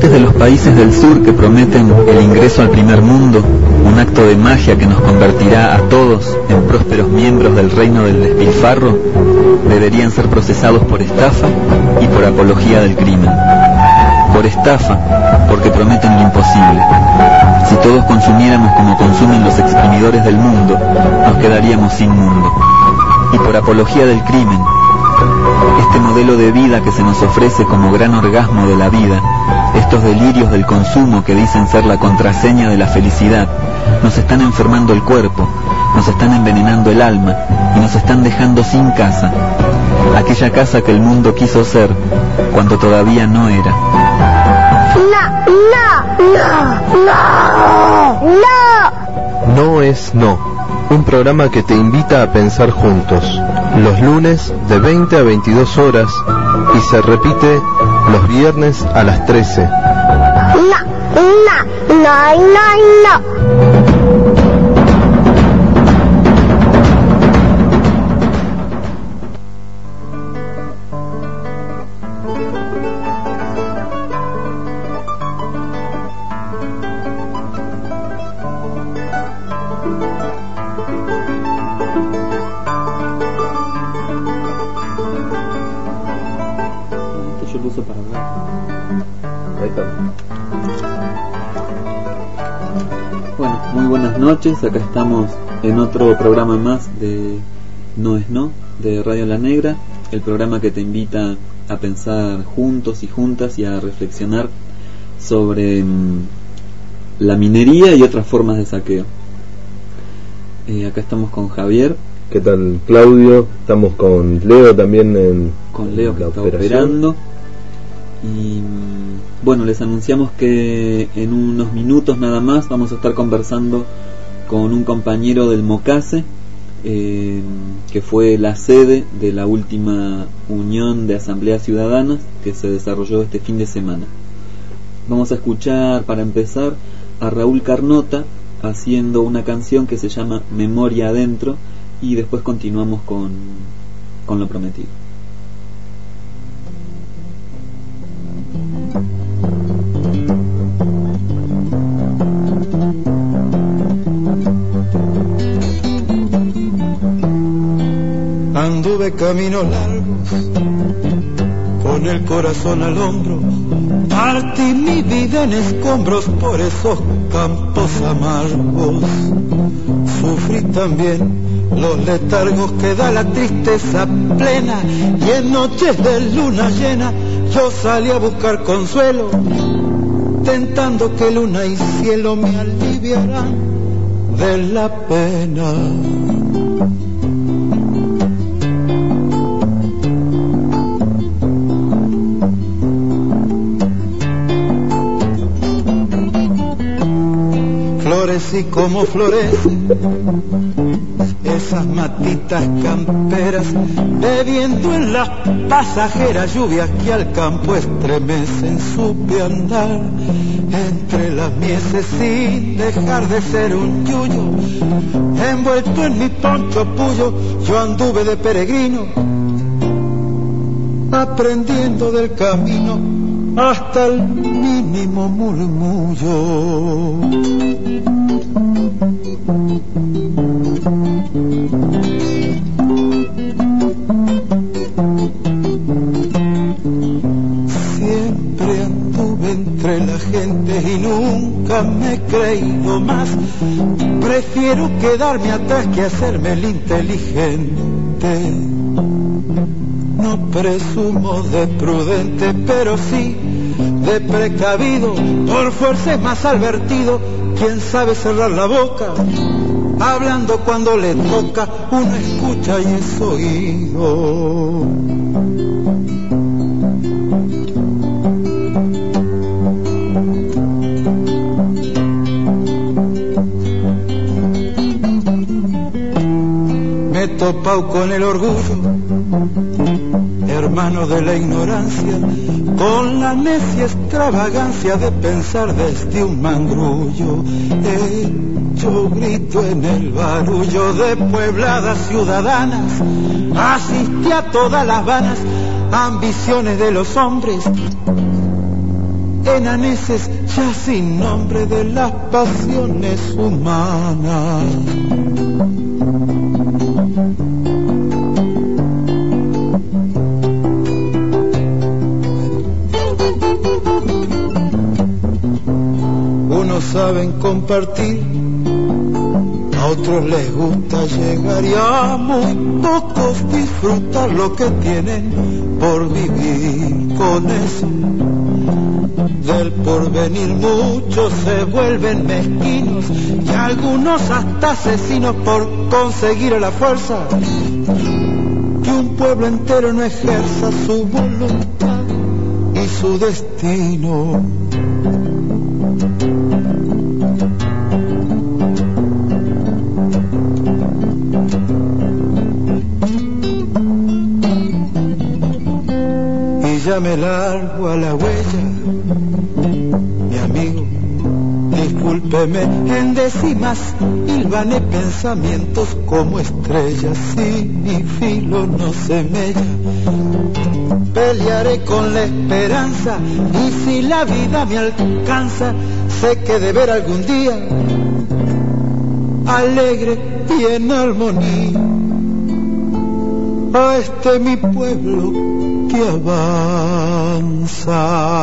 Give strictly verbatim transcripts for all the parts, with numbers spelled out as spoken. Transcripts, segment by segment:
habitantes de los países del sur que prometen el ingreso al primer mundo, un acto de magia que nos convertirá a todos en prósperos miembros del reino del despilfarro, deberían ser procesados por estafa y por apología del crimen. Por estafa, porque prometen lo imposible. Si todos consumiéramos como consumen los exprimidores del mundo, nos quedaríamos sin mundo. Y por apología del crimen, este modelo de vida que se nos ofrece como gran orgasmo de la vida, estos delirios del consumo que dicen ser la contraseña de la felicidad, nos están enfermando el cuerpo, nos están envenenando el alma y nos están dejando sin casa, aquella casa que el mundo quiso ser cuando todavía no era. No, no, no, no, no. No es no, un programa que te invita a pensar juntos, los lunes de veinte a veintidós horas y se repite los viernes a las trece. No, no, no, no, no. Bueno, muy buenas noches, acá estamos en otro programa más de No es No, de Radio La Negra, el programa que te invita a pensar juntos y juntas y a reflexionar sobre mmm, la minería y otras formas de saqueo. Eh, acá estamos con Javier. ¿Qué tal, Claudio? Estamos con Leo también en Con Leo que está operación. operando. Y bueno, les anunciamos que en unos minutos nada más vamos a estar conversando con un compañero del Mocase, eh, que fue la sede de la última unión de asambleas ciudadanas que se desarrolló este fin de semana. Vamos a escuchar, para empezar, a Raúl Carnota haciendo una canción que se llama Memoria Adentro, y después continuamos con, con lo prometido. Anduve caminos largos, con el corazón al hombro, partí mi vida en escombros por esos campos amargos. Sufrí también los letargos que da la tristeza plena, y en noches de luna llena yo salí a buscar consuelo, tentando que luna y cielo me aliviaran de la pena. Florecí como florecen esas matitas camperas, bebiendo en las pasajeras lluvias que al campo estremecen. Supe andar entre las mieses sin dejar de ser un yuyo, envuelto en mi poncho puyo, yo anduve de peregrino, aprendiendo del camino hasta el mínimo murmullo. Siempre anduve entre la gente y nunca me he creído más. Prefiero quedarme atrás que hacerme el inteligente. No presumo de prudente, pero sí de precavido. Por fuerza es más advertido quien sabe cerrar la boca, hablando cuando le toca. Uno escucha y es oído. Me he topado con el orgullo, hermano de la ignorancia, con la necia extravagancia de pensar desde un mangrullo. Hecho grito en el barullo de puebladas ciudadanas, asistí a todas las vanas ambiciones de los hombres, enaneces ya sin nombre de las pasiones humanas. Unos saben compartir, a otros les gusta llegar y a muy pocos disfrutar lo que tienen por vivir. Con eso del porvenir muchos se vuelven mezquinos y algunos hasta asesinos por conseguir a la fuerza que un pueblo entero no ejerza su voluntad y su destino. Ya me largo a la huella, mi amigo, discúlpeme, en décimas hilvané pensamientos como estrellas y mi filo no se mella. Pelearé con la esperanza y si la vida me alcanza, sé que de ver algún día alegre y en armonía a este mi pueblo que avanza.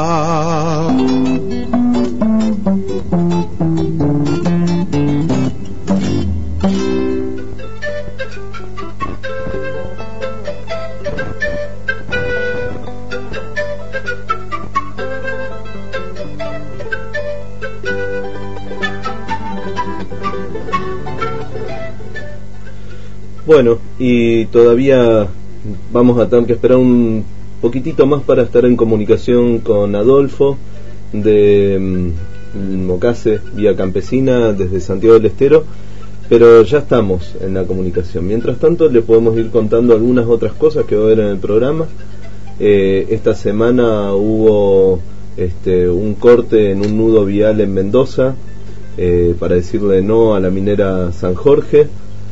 Bueno, y todavía vamos a tener que esperar un poquitito más para estar en comunicación con Adolfo de um, Mocase, Vía Campesina, desde Santiago del Estero, pero ya estamos en la comunicación. Mientras tanto le podemos ir contando algunas otras cosas que va a haber en el programa. Eh, esta semana hubo este, un corte en un nudo vial en Mendoza eh, para decirle no a la minera San Jorge.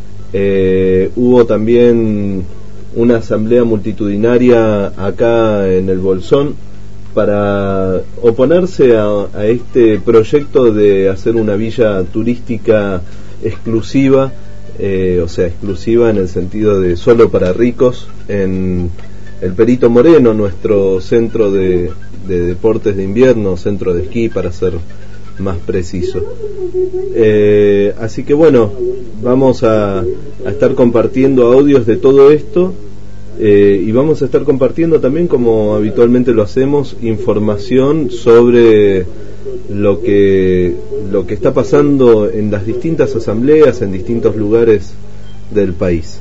Eh, hubo también una asamblea multitudinaria acá en el Bolsón para oponerse a, a este proyecto de hacer una villa turística exclusiva, eh, o sea, exclusiva en el sentido de solo para ricos, en el Perito Moreno, nuestro centro de, de deportes de invierno, centro de esquí para ser más preciso. Eh, así que bueno, vamos a, a estar compartiendo audios de todo esto eh, y vamos a estar compartiendo también, como habitualmente lo hacemos, información sobre lo que lo que está pasando en las distintas asambleas en distintos lugares del país.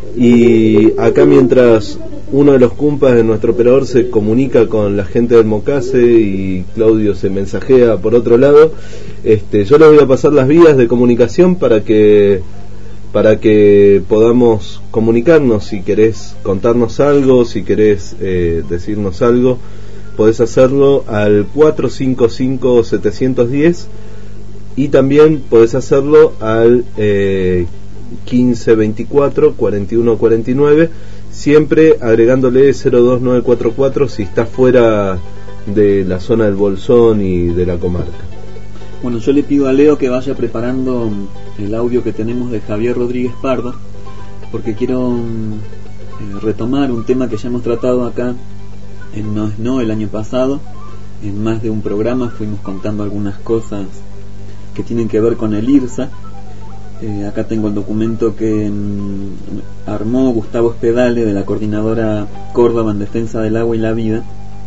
Y acá, mientras uno de los cumpas de nuestro operador se comunica con la gente del Mocase y Claudio se mensajea por otro lado, este, yo les voy a pasar las vías de comunicación para que para que podamos comunicarnos. Si querés contarnos algo, si querés eh, decirnos algo, podés hacerlo al cuatro cinco cinco siete uno cero y también podés hacerlo al eh, quince veinticuatro cuarenta y uno cuarenta y nueve, siempre agregándole cero dos nueve cuatro cuatro si está fuera de la zona del Bolsón y de la comarca. Bueno, yo le pido a Leo que vaya preparando el audio que tenemos de Javier Rodríguez Pardo, porque quiero eh, retomar un tema que ya hemos tratado acá en No es No el año pasado. En más de un programa fuimos contando algunas cosas que tienen que ver con el IRSA. Eh, acá tengo el documento que mm, armó Gustavo Espedale, de la Coordinadora Córdoba en Defensa del Agua y la Vida.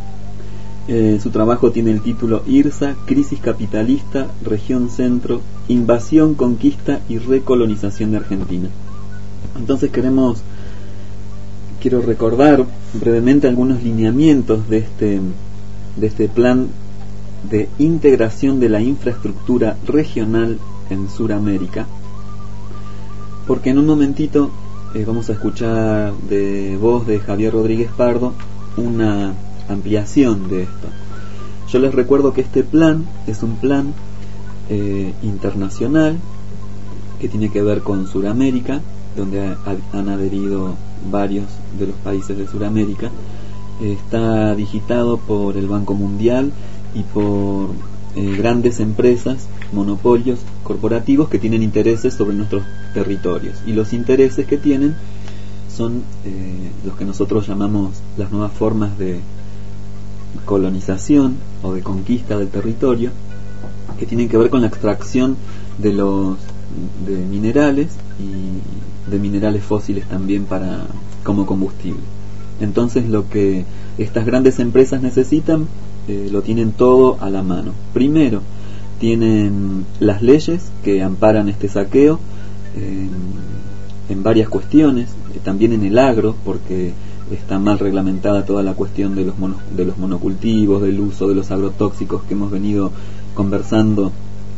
Eh, su trabajo tiene el título IRSA, Crisis Capitalista, Región Centro, Invasión, Conquista y Recolonización de Argentina. Entonces queremos, quiero recordar brevemente algunos lineamientos de este, de este plan de integración de la infraestructura regional en Sudamérica, porque en un momentito eh, vamos a escuchar de voz de Javier Rodríguez Pardo una ampliación de esto. Yo les recuerdo que este plan es un plan eh, internacional que tiene que ver con Sudamérica, donde ha, han adherido varios de los países de Sudamérica. Está digitado por el Banco Mundial y por eh, grandes empresas, monopolios corporativos que tienen intereses sobre nuestros territorios, y los intereses que tienen son eh, los que nosotros llamamos las nuevas formas de colonización o de conquista del territorio, que tienen que ver con la extracción de los de minerales y de minerales fósiles también para como combustible. Entonces lo que estas grandes empresas necesitan eh, lo tienen todo a la mano. Primero tienen las leyes que amparan este saqueo eh, en varias cuestiones, eh, también en el agro, porque está mal reglamentada toda la cuestión de los mono, de los monocultivos, del uso de los agrotóxicos que hemos venido conversando,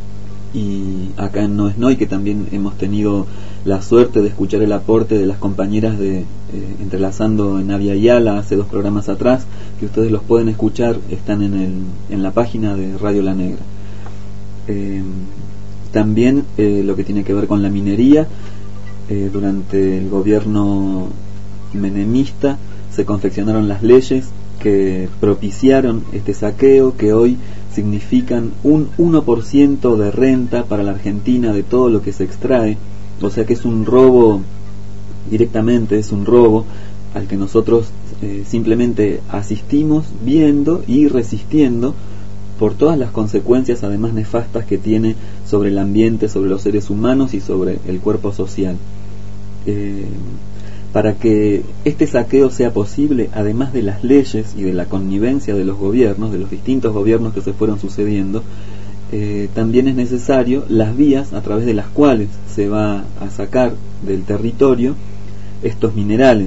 y acá en No es No, y que también hemos tenido la suerte de escuchar el aporte de las compañeras de eh, Entrelazando en Avia Yala hace dos programas atrás, que ustedes los pueden escuchar, están en, el, en la página de Radio La Negra. Eh, también eh, lo que tiene que ver con la minería, eh, durante el gobierno menemista se confeccionaron las leyes que propiciaron este saqueo, que hoy significan un uno por ciento de renta para la Argentina de todo lo que se extrae, o sea que es un robo directamente, es un robo al que nosotros eh, simplemente asistimos viendo y resistiendo por todas las consecuencias además nefastas que tiene sobre el ambiente, sobre los seres humanos y sobre el cuerpo social. Eh, Para que este saqueo sea posible, además de las leyes y de la connivencia de los gobiernos, de los distintos gobiernos que se fueron sucediendo, eh, también es necesario las vías a través de las cuales se va a sacar del territorio estos minerales.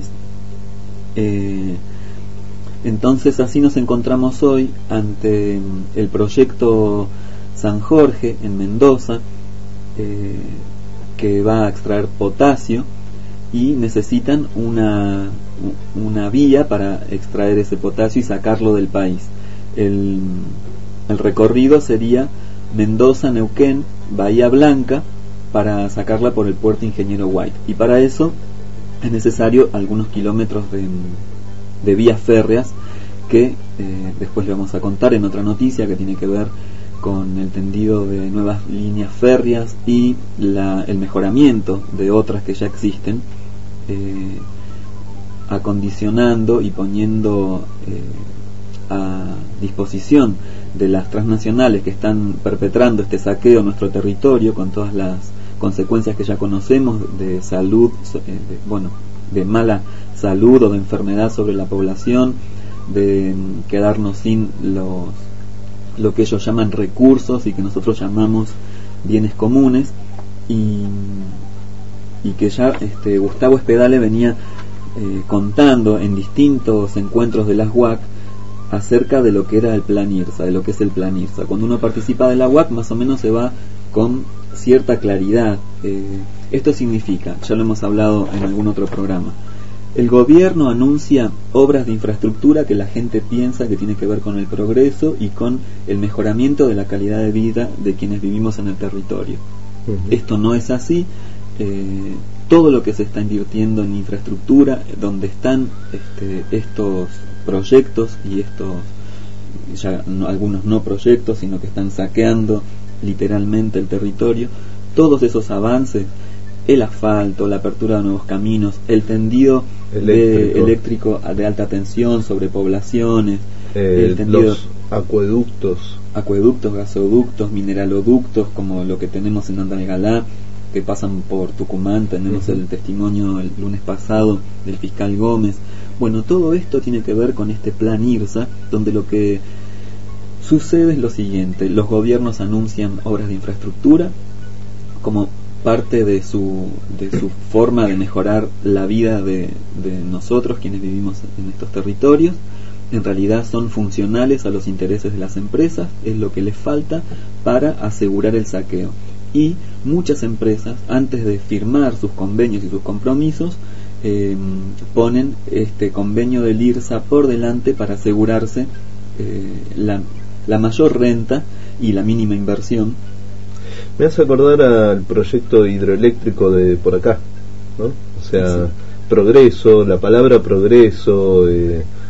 Eh, entonces así nos encontramos hoy ante el proyecto San Jorge en Mendoza, eh, que va a extraer potasio, y necesitan una, una vía para extraer ese potasio y sacarlo del país. El, el recorrido sería Mendoza, Neuquén, Bahía Blanca, para sacarla por el puerto Ingeniero White, y para eso es necesario algunos kilómetros de, de vías férreas que eh, después le vamos a contar en otra noticia que tiene que ver con el tendido de nuevas líneas férreas y la, el mejoramiento de otras que ya existen, eh, acondicionando y poniendo eh, a disposición de las transnacionales que están perpetrando este saqueo en nuestro territorio, con todas las consecuencias que ya conocemos de salud, de, bueno, de mala salud o de enfermedad sobre la población, de quedarnos sin los lo que ellos llaman recursos y que nosotros llamamos bienes comunes, y, y que ya este, Gustavo Espedale venía eh, contando en distintos encuentros de las U A C acerca de lo que era el Plan IRSA, de lo que es el Plan IRSA. Cuando uno participa de la U A C más o menos se va con cierta claridad. Eh, esto significa, ya lo hemos hablado en algún otro programa, el gobierno anuncia obras de infraestructura que la gente piensa que tiene que ver con el progreso y con el mejoramiento de la calidad de vida de quienes vivimos en el territorio. Uh-huh. Esto no es así. Eh, todo lo que se está invirtiendo en infraestructura, donde están este, estos proyectos y estos, ya no, algunos no proyectos, sino que están saqueando literalmente el territorio, todos esos avances, el asfalto, la apertura de nuevos caminos, el tendido eléctrico de, eléctrico de alta tensión sobre poblaciones, eh, el tendido, los acueductos, acueductos, gasoductos, mineraloductos, como lo que tenemos en Andalgalá, que pasan por Tucumán. Tenemos uh-huh. el testimonio el lunes pasado del fiscal Gómez. Bueno, todo esto tiene que ver con este plan IRSA, donde lo que sucede es lo siguiente: los gobiernos anuncian obras de infraestructura como parte de su de su forma de mejorar la vida de, de nosotros quienes vivimos en estos territorios. En realidad son funcionales a los intereses de las empresas, es lo que les falta para asegurar el saqueo. Y muchas empresas, antes de firmar sus convenios y sus compromisos, eh, ponen este convenio del IRSA por delante para asegurarse eh, la, la mayor renta y la mínima inversión. Me hace acordar al proyecto hidroeléctrico de por acá, ¿no? O sea, sí. Progreso, la palabra progreso, eh,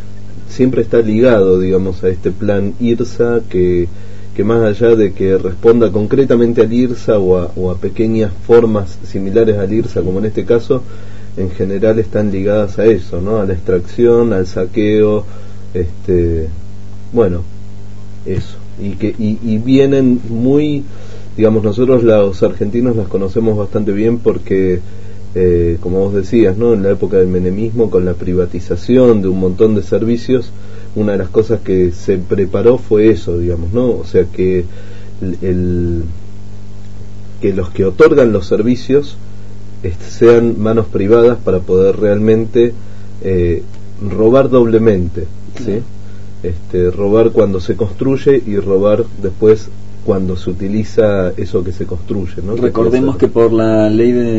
siempre está ligado, digamos, a este plan IRSA, que, que más allá de que responda concretamente al IRSA o a, o a pequeñas formas similares al IRSA, como en este caso, en general están ligadas a eso, ¿no? A la extracción, al saqueo, este, bueno, eso, y que y, y vienen muy, digamos, nosotros los argentinos las conocemos bastante bien porque eh, como vos decías, ¿no? En la época del menemismo, con la privatización de un montón de servicios, una de las cosas que se preparó fue eso, digamos, ¿no? O sea, que el, el que los que otorgan los servicios este, sean manos privadas para poder realmente eh, robar doblemente, ¿sí? Este, robar cuando se construye y robar después cuando se utiliza eso que se construye, ¿no? Recordemos que por la ley de, eh,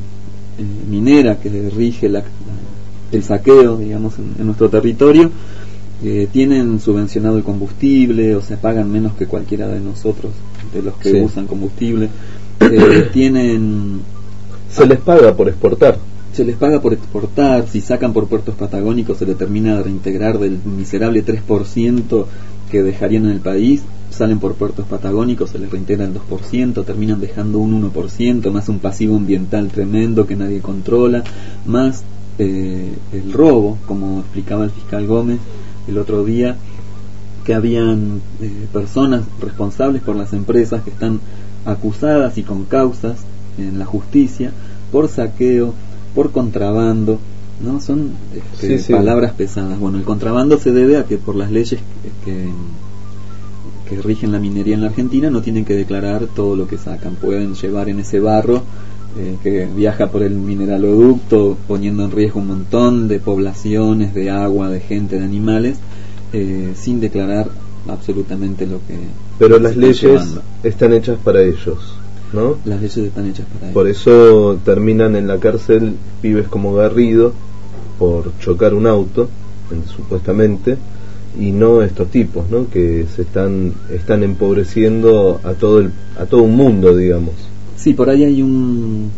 minera que rige la, la, el saqueo, digamos, en, en nuestro territorio, eh, tienen subvencionado el combustible, o sea, pagan menos que cualquiera de nosotros, de los que sí. usan combustible. Eh, tienen... Se les paga por exportar. Se les paga por exportar. Si sacan por puertos patagónicos, se le termina de reintegrar del miserable tres por ciento que dejarían en el país. Salen por puertos patagónicos, se les reintegra el dos por ciento, terminan dejando un uno por ciento, más un pasivo ambiental tremendo que nadie controla, más eh, el robo, como explicaba el fiscal Gómez el otro día, que habían eh, personas responsables por las empresas que están acusadas y con causas en la justicia por saqueo, por contrabando, ¿no? Son este, sí, sí. palabras pesadas. Bueno, el contrabando se debe a que por las leyes que, que rigen la minería en la Argentina no tienen que declarar todo lo que sacan. Pueden llevar en ese barro eh, que viaja por el mineraloducto, poniendo en riesgo un montón de poblaciones, de agua, de gente, de animales, eh, sin declarar absolutamente lo que... Pero las leyes llevando. Están hechas para ellos, ¿no? Las leyes están hechas para ellos. Por eso terminan en la cárcel pibes como Garrido por chocar un auto, supuestamente, y no estos tipos, ¿no? Que se están están empobreciendo a todo el a todo un mundo, digamos. Sí, por ahí hay un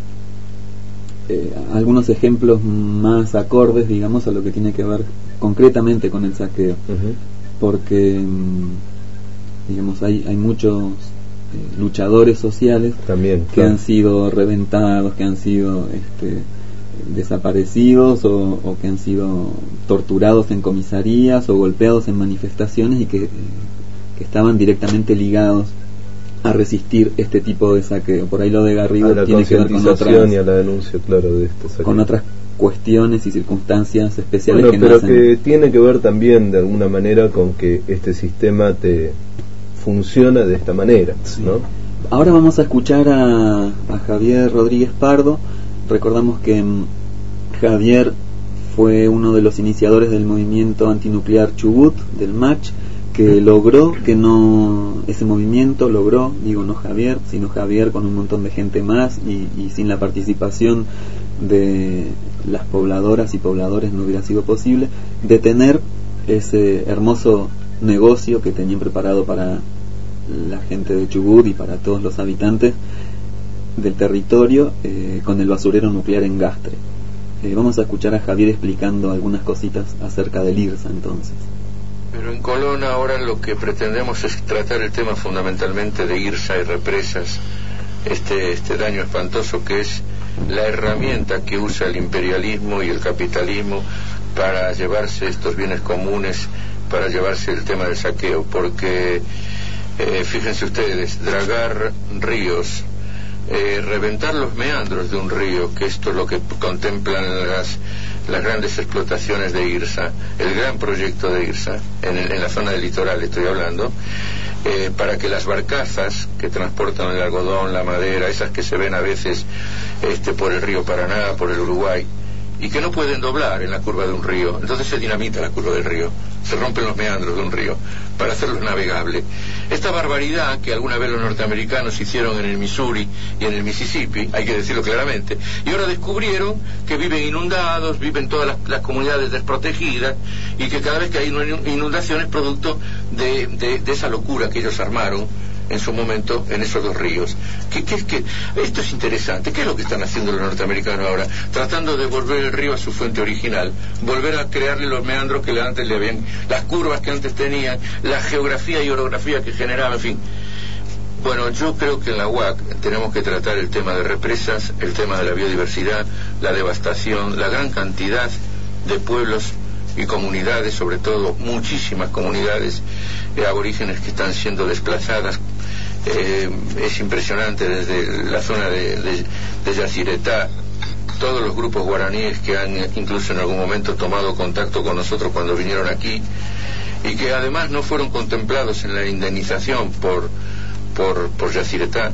eh, algunos ejemplos más acordes, digamos, a lo que tiene que ver concretamente con el saqueo, uh-huh. porque digamos hay hay muchos eh, luchadores sociales también que claro. han sido reventados, que han sido este desaparecidos o, o que han sido torturados en comisarías o golpeados en manifestaciones y que, eh, que estaban directamente ligados a resistir este tipo de saqueo. Por ahí lo de Garrido tiene que ver con otras, y a la denuncia, claro, de este saqueo. con otras cuestiones y circunstancias especiales, bueno, que pero nacen. Que tiene que ver también de alguna manera con que este sistema te funciona de esta manera, sí. ¿no? Ahora vamos a escuchar a, a Javier Rodríguez Pardo. Recordamos que um, Javier fue uno de los iniciadores del movimiento antinuclear Chubut, del MACH, que logró que no, ese movimiento logró, digo no Javier, sino Javier con un montón de gente más y, y sin la participación de las pobladoras y pobladores no hubiera sido posible, detener ese hermoso negocio que tenían preparado para la gente de Chubut y para todos los habitantes del territorio, eh, con el basurero nuclear en Gastre. Eh, vamos a escuchar a Javier explicando algunas cositas acerca del IRSA entonces. Pero en Colón ahora lo que pretendemos es tratar el tema fundamentalmente de IRSA y represas, este, este daño espantoso que es la herramienta que usa el imperialismo y el capitalismo para llevarse estos bienes comunes, para llevarse el tema del saqueo, porque eh, fíjense ustedes, dragar ríos, Eh, reventar los meandros de un río, que esto es lo que contemplan las, las grandes explotaciones de IRSA, el gran proyecto de IRSA, en, el, en la zona del litoral estoy hablando, eh, para que las barcazas que transportan el algodón, la madera, esas que se ven a veces este, por el río Paraná, por el Uruguay, y que no pueden doblar en la curva de un río, entonces se dinamita la curva del río, se rompen los meandros de un río para hacerlo navegable. Esta barbaridad que alguna vez los norteamericanos hicieron en el Missouri y en el Mississippi, hay que decirlo claramente, y ahora descubrieron que viven inundados, viven todas las, las comunidades desprotegidas, y que cada vez que hay inundaciones producto de, de, de esa locura que ellos armaron en su momento en esos dos ríos. ¿Qué, qué, qué? Esto es interesante. ¿Qué es lo que están haciendo los norteamericanos ahora? Tratando de volver el río a su fuente original, volver a crearle los meandros que antes le habían, las curvas que antes tenían, la geografía y orografía que generaba, en fin. Bueno, yo creo que en la U A C tenemos que tratar el tema de represas, el tema de la biodiversidad, la devastación, la gran cantidad de pueblos y comunidades, sobre todo muchísimas comunidades eh, aborígenes que están siendo desplazadas. Eh, es impresionante desde la zona de, de, de Yacyretá, todos los grupos guaraníes que han incluso en algún momento tomado contacto con nosotros cuando vinieron aquí y que además no fueron contemplados en la indemnización por por, por Yacyretá,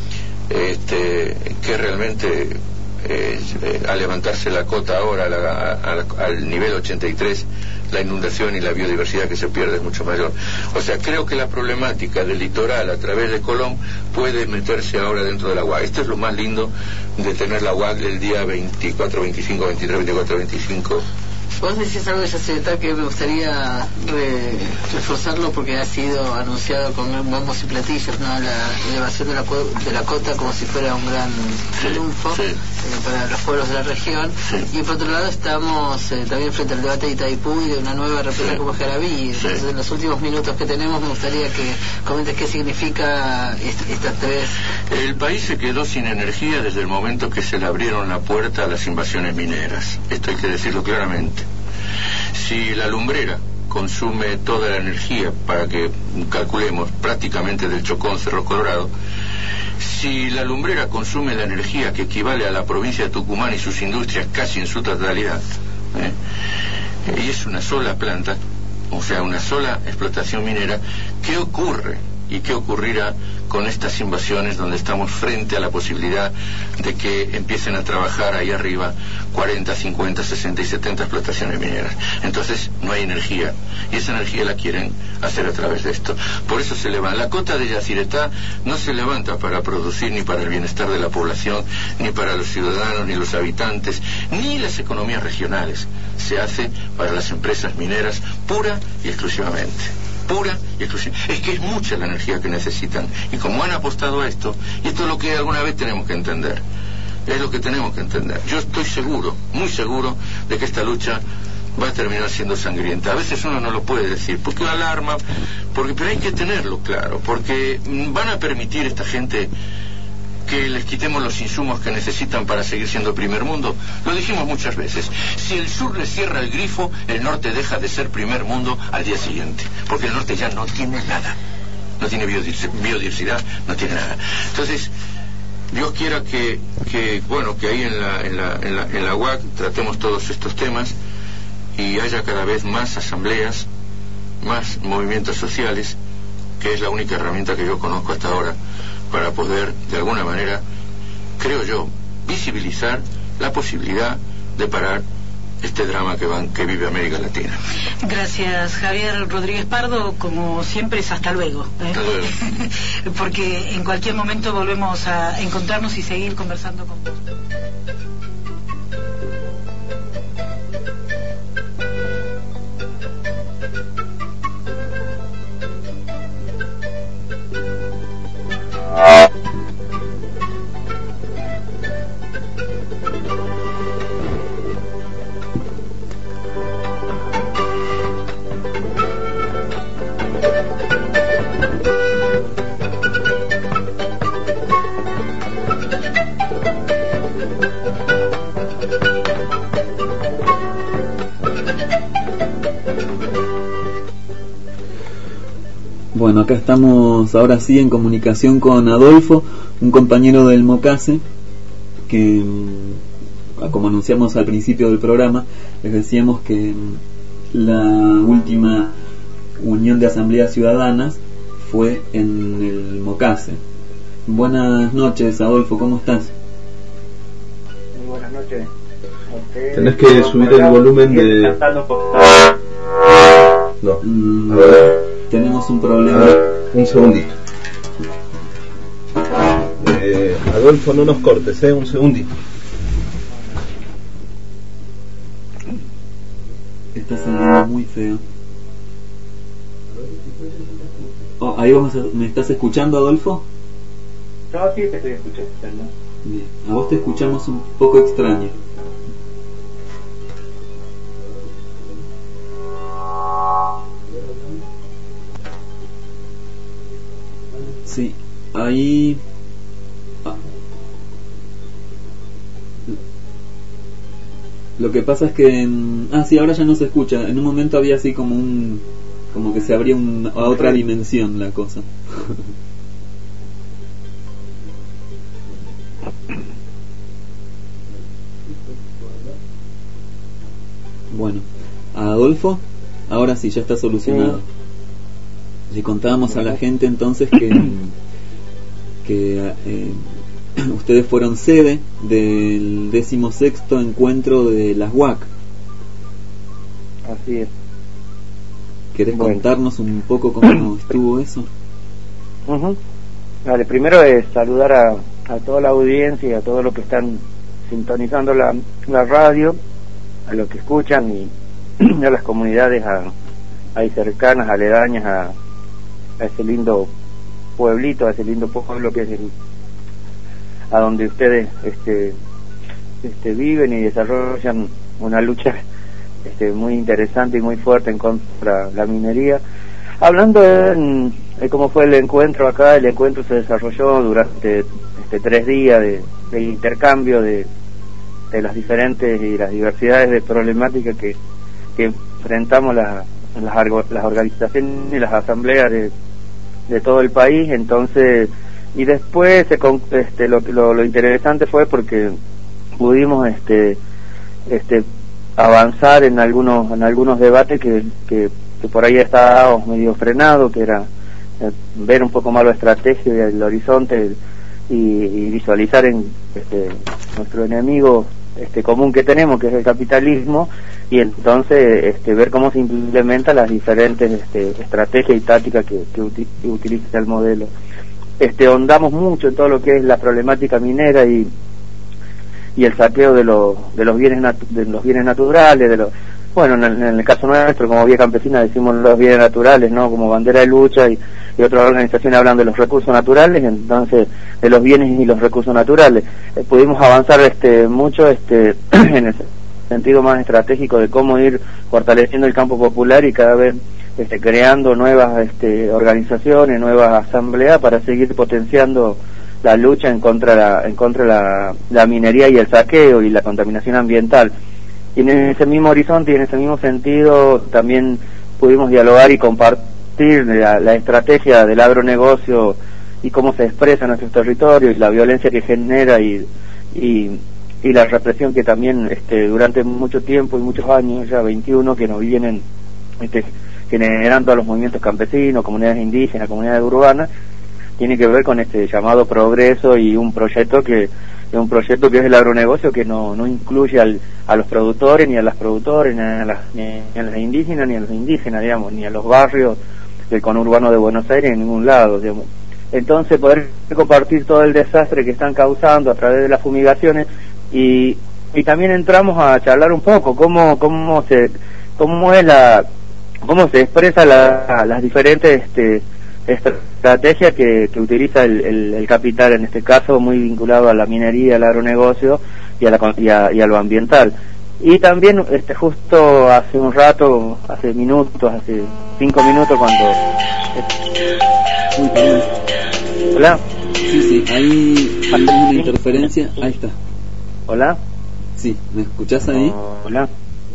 este, que realmente eh, eh, al levantarse la cota ahora a la, a la, al nivel ochenta y tres, la inundación y la biodiversidad que se pierde es mucho mayor. O sea, creo que la problemática del litoral a través de Colón puede meterse ahora dentro de la U A C. Esto es lo más lindo de tener la U A C el día veinticuatro, veinticinco, veintitrés, veinticuatro, veinticinco. Vos decís algo de Yacyretá que me gustaría re, reforzarlo porque ha sido anunciado con bombos y platillos, ¿no? La elevación de la, de la cota como si fuera un gran triunfo, sí, sí. Eh, para los pueblos de la región, sí. Y por otro lado estamos eh, también frente al debate de Itaipú y de una nueva represa, sí, como Jarabí. Entonces, sí, en los últimos minutos que tenemos me gustaría que comentes qué significa est estas tres. El país se quedó sin energía desde el momento que se le abrieron la puerta a las invasiones mineras. Esto hay que decirlo claramente. Si la lumbrera consume toda la energía, para que calculemos prácticamente del Chocón, Cerro Colorado, si la lumbrera consume la energía que equivale a la provincia de Tucumán y sus industrias casi en su totalidad, ¿eh? y es una sola planta, o sea, una sola explotación minera, ¿qué ocurre? ¿Y qué ocurrirá con estas invasiones donde estamos frente a la posibilidad de que empiecen a trabajar ahí arriba cuarenta, cincuenta, sesenta y setenta explotaciones mineras? Entonces no hay energía, y esa energía la quieren hacer a través de esto. Por eso se levanta. La cota de Yacyretá no se levanta para producir ni para el bienestar de la población, ni para los ciudadanos, ni los habitantes, ni las economías regionales. Se hace para las empresas mineras pura y exclusivamente. Pura y exclusiva. Es que es mucha la energía que necesitan, y como han apostado a esto, y esto es lo que alguna vez tenemos que entender, es lo que tenemos que entender. Yo estoy seguro, muy seguro, de que esta lucha va a terminar siendo sangrienta. A veces uno no lo puede decir porque alarma, porque, pero hay que tenerlo claro, porque van a permitir esta gente que les quitemos los insumos que necesitan para seguir siendo primer mundo. Lo dijimos muchas veces. Si el sur le cierra el grifo, el norte deja de ser primer mundo al día siguiente, porque el norte ya no tiene nada, no tiene biodiversidad, no tiene nada. Entonces, Dios quiera que, que bueno, que ahí en la, en la, en la, en la U A C tratemos todos estos temas y haya cada vez más asambleas, más movimientos sociales, que es la única herramienta que yo conozco hasta ahora para poder, de alguna manera, creo yo, visibilizar la posibilidad de parar este drama que, van, que vive América Latina. Gracias, Javier Rodríguez Pardo. Como siempre es hasta luego, ¿eh? Hasta luego. Porque en cualquier momento volvemos a encontrarnos y seguir conversando con vos. Bueno, acá estamos ahora sí en comunicación con Adolfo, un compañero del Mocase, que, como anunciamos al principio del programa, les decíamos que la última unión de asambleas ciudadanas fue en el Mocase. Buenas noches, Adolfo, ¿cómo estás? Muy buenas noches. Tenés que subir el volumen de... No. Mm, a ver. Tenemos un problema. Un segundito. Eh, Adolfo, no nos cortes, ¿eh? Un segundito. Está saliendo muy feo. Oh, ahí vamos a, ¿me estás escuchando, Adolfo? No, sí, te estoy escuchando. Bien, a vos te escuchamos un poco extraño. Sí, ahí... Ah. Lo que pasa es que... En... Ah, sí, ahora ya no se escucha. En un momento había así como un... Como que se abría un... a otra dimensión la cosa. Bueno, a Adolfo, ahora sí, ya está solucionado. Le contábamos a la gente entonces que... que eh, ustedes fueron sede del decimosexto encuentro de las U A C. Así es. ¿Querés bueno. contarnos un poco cómo estuvo eso? Uh-huh. Vale, primero es saludar a, a toda la audiencia y a todos los que están sintonizando la, la radio, a los que escuchan y a las comunidades a, ahí cercanas, aledañas a, a ese lindo pueblito, a ese lindo pueblo que es el, a donde ustedes este, este, viven y desarrollan una lucha este, muy interesante y muy fuerte en contra de la minería. Hablando de, de cómo fue el encuentro acá, el encuentro se desarrolló durante este, tres días de, de intercambio de, de las diferentes y las diversidades de problemáticas que, que enfrentamos la, las, las organizaciones y las asambleas de de todo el país. Entonces, y después se, este, lo, lo, lo interesante fue porque pudimos este este avanzar en algunos en algunos debates que, que, que por ahí estábamos medio frenados, que era eh, ver un poco más la estrategia y el horizonte y, y visualizar en este, nuestro enemigo este común que tenemos, que es el capitalismo, y entonces este, ver cómo se implementan las diferentes este, estrategias y tácticas que, que, uti que utiliza el modelo. Este, ahondamos mucho en todo lo que es la problemática minera y y el saqueo de los de los bienes de los bienes naturales, de los bueno en el, en el caso nuestro como Vía Campesina decimos los bienes naturales, no como bandera de lucha, y, y otras organizaciones hablan de los recursos naturales, entonces de los bienes y los recursos naturales. Eh, pudimos avanzar este mucho este en el sentido más estratégico de cómo ir fortaleciendo el campo popular y cada vez este, creando nuevas este, organizaciones, nuevas asambleas para seguir potenciando la lucha en contra la, en contra la, la minería y el saqueo y la contaminación ambiental. Y en ese mismo horizonte y en ese mismo sentido también pudimos dialogar y compartir la, la estrategia del agronegocio y cómo se expresa en nuestros territorios y la violencia que genera y, y, y la represión que también este, durante mucho tiempo y muchos años, ya veintiuno, que nos vienen este, generando a los movimientos campesinos, comunidades indígenas, comunidades urbanas, tiene que ver con este llamado progreso y un proyecto que es un proyecto que es el agronegocio, que no no incluye al, a los productores ni a las productores ni a las, ni a las indígenas ni a los indígenas, digamos, ni a los barrios del conurbano de Buenos Aires en ningún lado, digamos. Entonces poder compartir todo el desastre que están causando a través de las fumigaciones y y también entramos a charlar un poco cómo cómo se cómo es la cómo se expresa la, las diferentes este estrategia que, que utiliza el, el, el capital, en este caso muy vinculado a la minería, al agronegocio y a, la, y a, y a lo ambiental. Y también este justo hace un rato, hace minutos, hace cinco minutos cuando... Uy, perdón. Hola. Sí, sí, ahí hay una interferencia. Ahí está. Hola. Sí, ¿me escuchás ahí? Hola.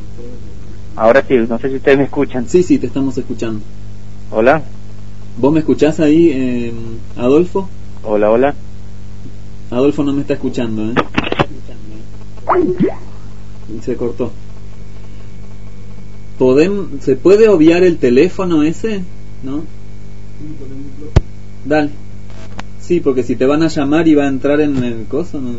Ahora sí, no sé si ustedes me escuchan. Sí, sí, te estamos escuchando. Hola. ¿Vos me escuchás ahí, eh, Adolfo? Hola, hola. Adolfo no me está escuchando, ¿eh? Se cortó. ¿Podem, ¿Se puede obviar el teléfono ese? ¿No? Dale. Sí, porque si te van a llamar y va a entrar en el coso, no...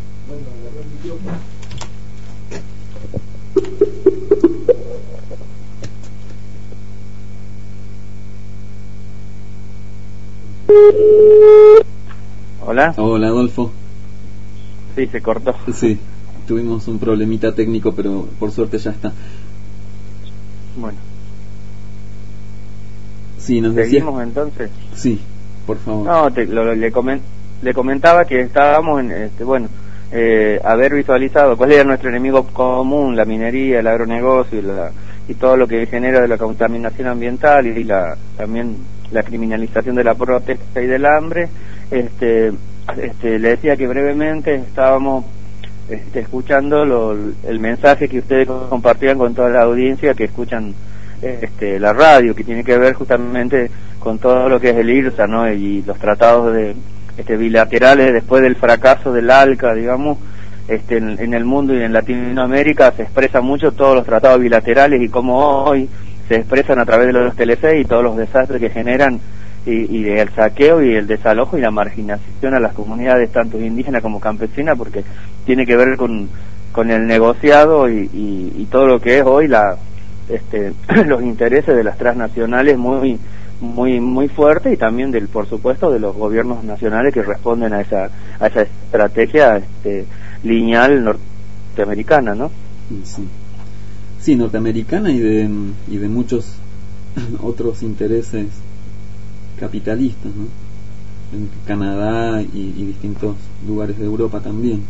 Hola. Hola, Adolfo. Sí, se cortó. Sí, tuvimos un problemita técnico, pero por suerte ya está. Bueno. Sí, nos ¿Seguimos decía... entonces? Sí, por favor. No, te, lo, le, coment, le comentaba que estábamos en, este, bueno, eh, haber visualizado cuál era nuestro enemigo común, la minería, el agronegocio y, la, y todo lo que genera de la contaminación ambiental y la también la criminalización de la protesta y del hambre. Este, este, le decía que brevemente estábamos este, escuchando lo, el mensaje que ustedes compartían con toda la audiencia que escuchan este, la radio, que tiene que ver justamente con todo lo que es el IRSA, ¿no? Y los tratados de este, bilaterales después del fracaso del ALCA, digamos, este, en, en el mundo y en Latinoamérica se expresa mucho todos los tratados bilaterales y cómo hoy se expresan a través de los Telefe y todos los desastres que generan y, y el saqueo y el desalojo y la marginación a las comunidades tanto indígenas como campesinas, porque tiene que ver con, con el negociado y, y, y todo lo que es hoy la este, los intereses de las transnacionales muy muy muy fuerte y también del por supuesto de los gobiernos nacionales que responden a esa a esa estrategia este, lineal norteamericana, ¿no? Sí. Sí, norteamericana y de y de muchos otros intereses capitalistas, ¿no? En Canadá y, y distintos lugares de Europa también.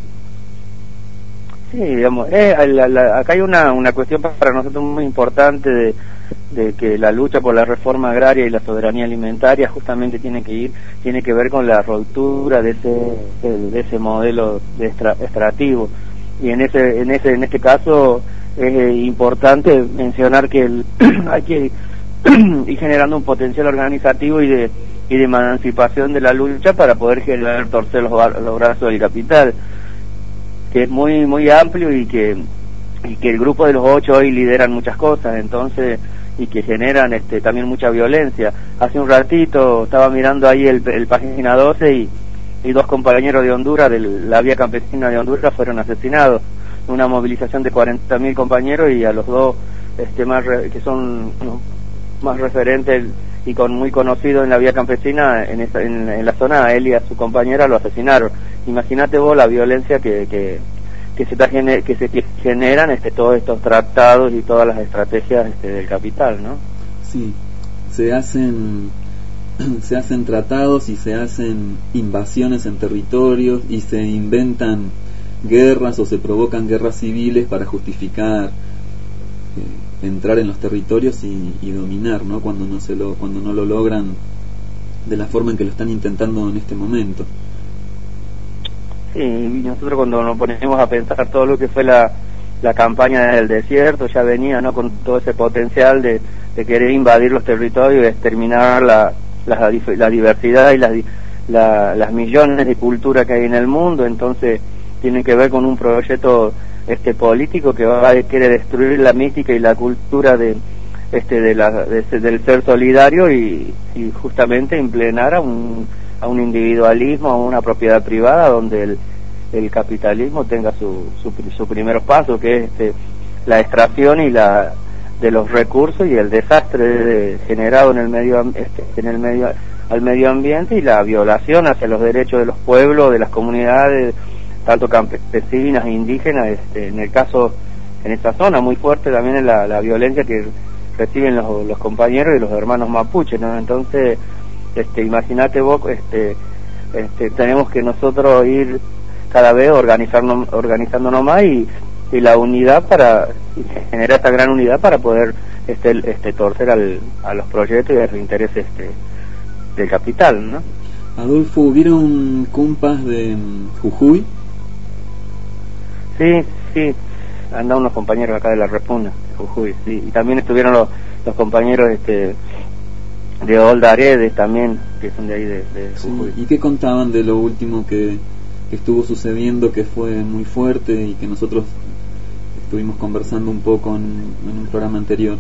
Sí, digamos, eh, la, la, acá hay una una cuestión para nosotros muy importante de, de que la lucha por la reforma agraria y la soberanía alimentaria justamente tiene que ir tiene que ver con la ruptura de ese de ese modelo de extra, extractivo, y en ese en ese en este caso es importante mencionar que el, hay que ir generando un potencial organizativo y de y de emancipación de la lucha para poder generar torcer los, los brazos del capital, que es muy muy amplio y que y que el grupo de los ocho hoy lideran muchas cosas, entonces, y que generan este también mucha violencia. Hace un ratito estaba mirando ahí el, el página doce y, y dos compañeros de Honduras, de la Vía Campesina de Honduras, fueron asesinados. Una movilización de cuarenta mil compañeros y a los dos este más re, que son no, más referentes y con muy conocidos en la Vía Campesina en, esa, en, en la zona, a él y a su compañera lo asesinaron. Imagínate vos la violencia que que, que se está gener, que se generan este todos estos tratados y todas las estrategias este, del capital, ¿no? Sí, se hacen se hacen tratados y se hacen invasiones en territorios y se inventan guerras o se provocan guerras civiles para justificar eh, entrar en los territorios y, y dominar, ¿no? Cuando no se lo cuando no lo logran de la forma en que lo están intentando en este momento. Sí, y nosotros cuando nos ponemos a pensar todo lo que fue la, la campaña del desierto, ya venía, ¿no? Con todo ese potencial de, de querer invadir los territorios y exterminar la, la, la diversidad y las, la, las millones de culturas que hay en el mundo. Entonces tiene que ver con un proyecto este político que va a quiere destruir la mística y la cultura de este de la de, del ser solidario y, y justamente implementar a un a un individualismo, a una propiedad privada donde el, el capitalismo tenga su, su su primeros pasos, que es este, la extracción y la de los recursos y el desastre de, generado en el medio este, en el medio al medio ambiente y la violación hacia los derechos de los pueblos, de las comunidades tanto campesinas e indígenas, este, en el caso en esta zona muy fuerte también es la, la violencia que reciben los, los compañeros y los hermanos mapuches, ¿no? Entonces este imagínate vos este este tenemos que nosotros ir cada vez organizarnos organizándonos más y, y la unidad para y generar esta gran unidad para poder este este torcer al, a los proyectos y a los intereses este del capital, ¿no? Adolfo, ¿hubieron compas de Jujuy? Sí, sí, andan unos compañeros acá de la Repuna, de Jujuy, sí, y también estuvieron los, los compañeros este de Oldaredes también, que son de ahí de, de Jujuy. Sí. ¿Y qué contaban de lo último que, que estuvo sucediendo, que fue muy fuerte y que nosotros estuvimos conversando un poco en, en un programa anterior?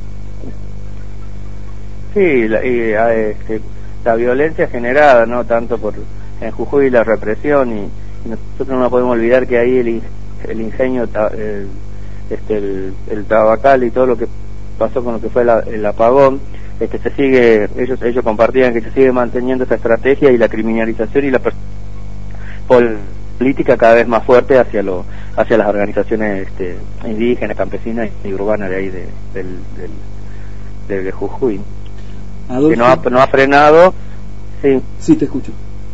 Sí, la, y, este, la violencia generada, no tanto por en Jujuy la represión y, y nosotros no podemos olvidar que ahí el, el ingenio, el, este, el, el tabacal y todo lo que pasó con lo que fue la, el apagón, este se sigue, ellos ellos compartían que se sigue manteniendo esta estrategia y la criminalización y la política cada vez más fuerte hacia lo hacia las organizaciones este, indígenas, campesinas y urbanas de ahí de, del, del, de, de Jujuy. que no ha, no ha frenado. Sí. Sí, te escucho.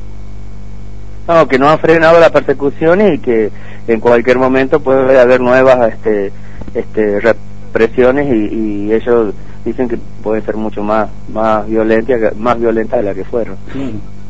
No, que no ha frenado la persecución y que en cualquier momento puede haber nuevas este, este, represiones y, y ellos dicen que puede ser mucho más más violenta, más violenta de la que fueron. Claro.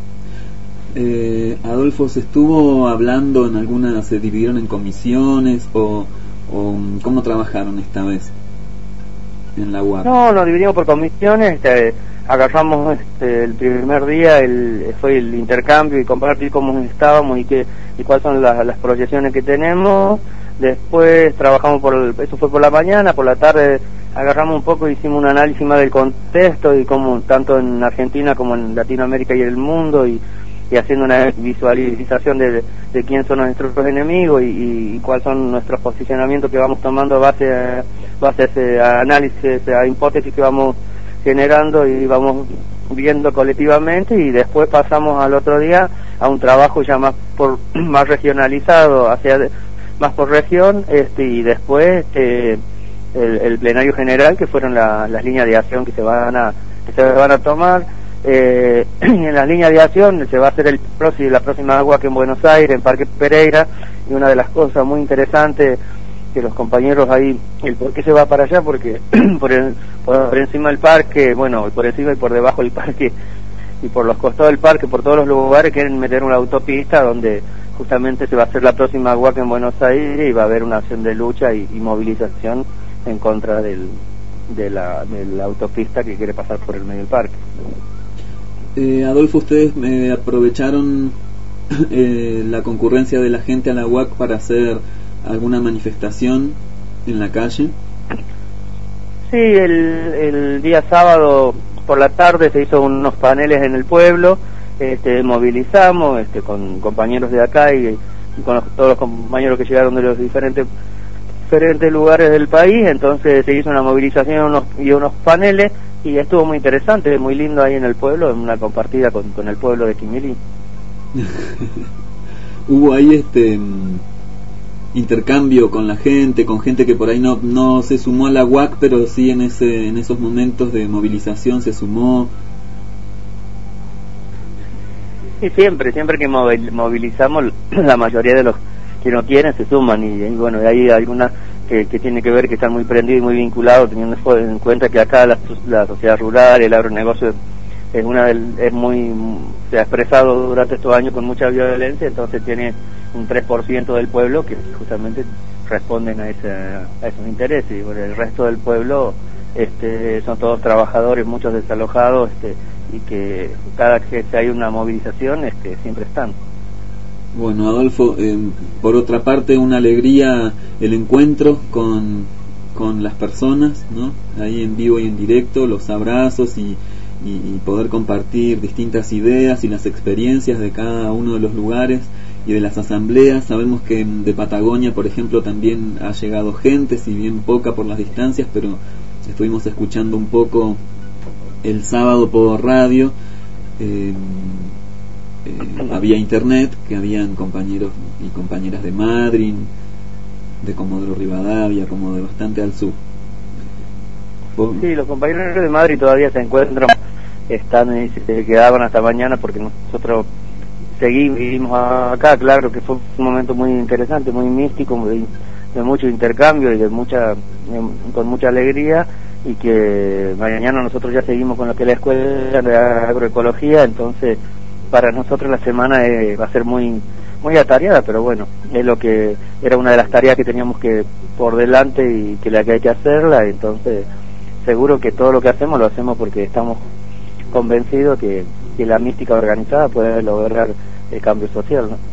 Eh, Adolfo, ¿se estuvo hablando en alguna, se dividieron en comisiones o, o cómo trabajaron esta vez en la U A C? No, nos dividimos por comisiones, este, agarramos este, el primer día, el, fue el intercambio y compartir cómo estábamos y qué y cuáles son las, las proyecciones que tenemos. Después trabajamos por el, eso fue por la mañana, por la tarde agarramos un poco, hicimos un análisis más del contexto y cómo tanto en Argentina como en Latinoamérica y el mundo y, y haciendo una visualización de, de quién son nuestros enemigos y, y, y cuáles son nuestros posicionamientos que vamos tomando a base a, base a ese análisis, a hipótesis que vamos generando y vamos viendo colectivamente, y después pasamos al otro día a un trabajo ya más por más regionalizado, hacia más por región, este y después este, el, el plenario general, que fueron la, las líneas de acción que se van a que se van a tomar. Eh, en las líneas de acción se va a hacer el próximo, la próxima agua que en Buenos Aires, en Parque Pereira, y una de las cosas muy interesantes que los compañeros ahí, el por qué se va para allá, porque por, el, por encima del parque, bueno, por encima y por debajo del parque y por los costados del parque, por todos los lugares quieren meter una autopista donde justamente se va a hacer la próxima huaca en Buenos Aires y va a haber una acción de lucha y, y movilización en contra del, de, la, de la autopista que quiere pasar por el medio del parque. Eh, Adolfo, ¿ustedes eh, aprovecharon eh, la concurrencia de la gente a la U A C para hacer alguna manifestación en la calle? Sí, el, el día sábado por la tarde se hizo unos paneles en el pueblo, este, movilizamos este, con compañeros de acá y, y con los, todos los compañeros que llegaron de los diferentes diferentes lugares del país. Entonces se hizo una movilización unos, y unos paneles y estuvo muy interesante, muy lindo ahí en el pueblo, en una compartida con, con el pueblo de Quimilí. Hubo ahí este intercambio con la gente, con gente que por ahí no no se sumó a la U A C, pero sí en ese en esos momentos de movilización se sumó. Sí, siempre, siempre que movilizamos, la mayoría de los que no quieren se suman y, y bueno, hay algunas que, que tiene que ver que están muy prendidos y muy vinculados, teniendo en cuenta que acá la, la sociedad rural, el agronegocio es una del, es muy se ha expresado durante estos años con mucha violencia, entonces tiene un tres por ciento del pueblo que justamente responden a, esa, a esos intereses, y bueno, el resto del pueblo este, son todos trabajadores, muchos desalojados, este, y que cada que hay una movilización este, siempre están. Bueno, Adolfo, eh, por otra parte, una alegría el encuentro con, con las personas, ¿no? Ahí en vivo y en directo, los abrazos y, y, y poder compartir distintas ideas y las experiencias de cada uno de los lugares y de las asambleas. Sabemos que de Patagonia, por ejemplo, también ha llegado gente, si bien poca por las distancias, pero estuvimos escuchando un poco el sábado por radio. Eh, eh, había internet, que habían compañeros y compañeras de Madryn, de Comodoro Rivadavia, como de bastante al sur. ¿Vos? Sí, los compañeros de Madryn todavía se encuentran, están y se quedaban hasta mañana porque nosotros seguimos, vivimos acá. Claro que fue un momento muy interesante, muy místico, muy, de mucho intercambio y de mucha, de, con mucha alegría, y que mañana nosotros ya seguimos con lo que es la escuela de agroecología. Entonces para nosotros la semana eh, va a ser muy muy atareada, pero bueno, es lo que era una de las tareas que teníamos que por delante y que la que hay que hacerla. Entonces seguro que todo lo que hacemos lo hacemos porque estamos convencidos que, que la mística organizada puede lograr el cambio social, ¿no?